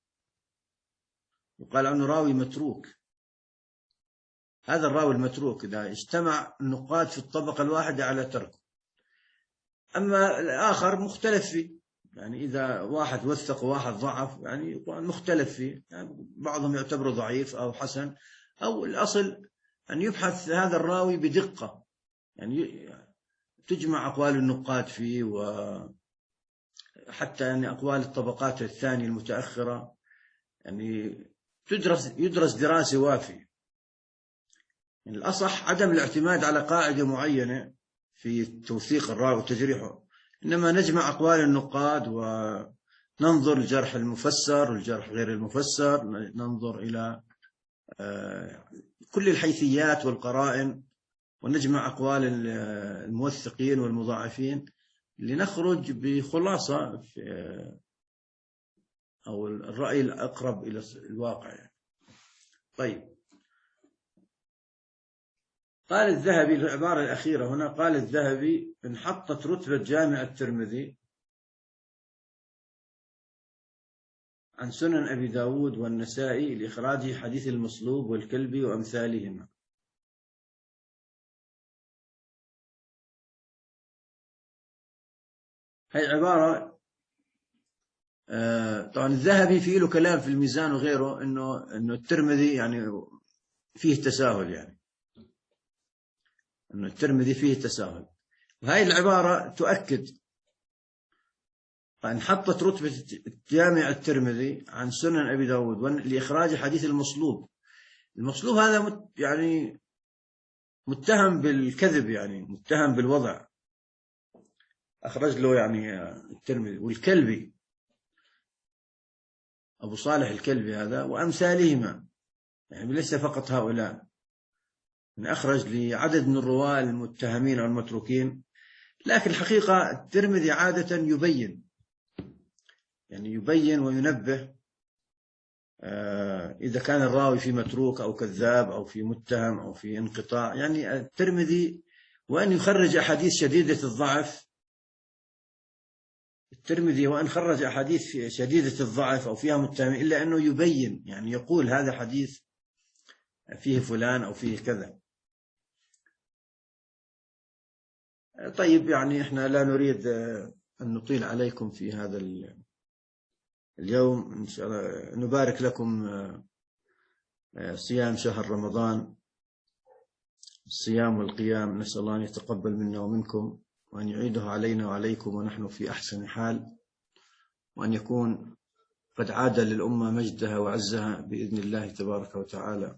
Speaker 1: يقال عنه راوي متروك. هذا الراوي المتروك إذا اجتمع النقاد في الطبقة الواحدة على تركه. أما الآخر مختلف فيه، يعني إذا واحد وثق وواحد ضعف يعني مختلف فيه، يعني بعضهم يعتبره ضعيف أو حسن، أو الأصل أن يبحث هذا الراوي بدقة، يعني تجمع أقوال النقاد فيه، وحتى يعني أقوال الطبقات الثانية المتأخرة يعني تدرس يدرس دراسة وافية. يعني الأصح عدم الاعتماد على قاعدة معينة في توثيق الراوي وتجريحه، إنما نجمع أقوال النقاد ننظر الجرح المفسر والجرح غير المفسر، ننظر إلى كل الحيثيات والقرائن، ونجمع أقوال الموثقين والمضاعفين لنخرج بخلاصة أو الرأي الأقرب إلى الواقع. طيب، قال الذهبي في العبارة الأخيرة هنا، قال الذهبي: انحطت رتبة جامع الترمذي عن سنن أبي داود والنسائي لإخراج حديث المصلوب والكلبي وأمثالهما. هاي عبارة آه طبعا الذهبي فيه له كلام في الميزان وغيره، إنه إنه الترمذي يعني فيه تساهل، يعني إنه الترمذي فيه تساهل. وهي العبارة تؤكد انحطت رتبة جامع الترمذي عن سنن أبي داود لإخراج حديث المصلوب. المصلوب هذا يعني متهم بالكذب، يعني متهم بالوضع، أخرج له يعني الترمذي. والكلبي أبو صالح الكلبي هذا وأمثالهما، يعني ليس فقط هؤلاء، يعني أخرج لعدد من الرواة المتهمين أو المتروكين. لكن الحقيقة الترمذي عادة يبين، يعني يبين وينبه إذا كان الراوي في متروك أو كذاب أو في متهم أو في انقطاع. يعني الترمذي وأن يخرج أحاديث شديدة الضعف، الترمذي وأن خرج أحاديث شديدة الضعف أو فيها متهم، إلا أنه يبين، يعني يقول هذا حديث فيه فلان أو فيه كذا. طيب، يعني إحنا لا نريد أن نطيل عليكم في هذا اليوم. إن شاء الله نبارك لكم صيام شهر رمضان، الصيام والقيام. نسأل الله أن يتقبل منا ومنكم، وأن يعيده علينا وعليكم ونحن في أحسن حال، وأن يكون قد عاد للأمة مجدها وعزها بإذن الله تبارك وتعالى.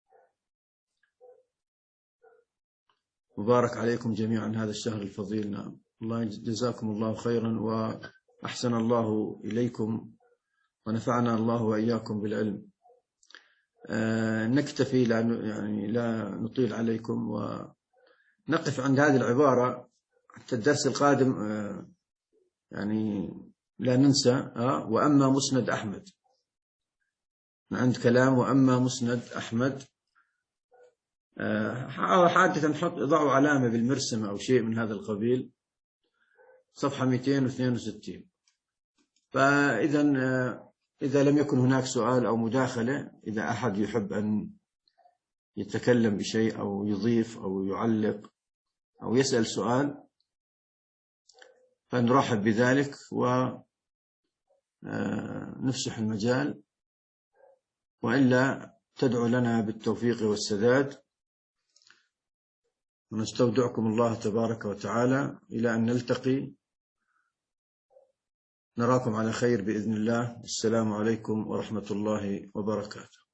Speaker 1: مبارك عليكم جميعا هذا الشهر الفضيل. نعم، الله جزاكم الله خيرا وأحسن الله إليكم، ونفعنا الله وإياكم بالعلم. آه نكتفي، لا يعني لا نطيل عليكم، ونقف عند هذه العبارة حتى الدرس القادم. آه يعني لا ننسى آه وأما مسند أحمد، عند كلام وأما مسند أحمد. آه حادثا نحط ضعوا علامة بالمرسمة أو شيء من هذا القبيل، صفحة مئتين واثنين وستين. فإذا آه إذا لم يكن هناك سؤال أو مداخلة، إذا أحد يحب أن يتكلم بشيء أو يضيف أو يعلق أو يسأل سؤال، فنرحب بذلك ونفسح المجال، وإلا تدعو لنا بالتوفيق والسداد. ونستودعكم الله تبارك وتعالى إلى أن نلتقي. نراكم على خير بإذن الله. السلام عليكم ورحمة الله وبركاته.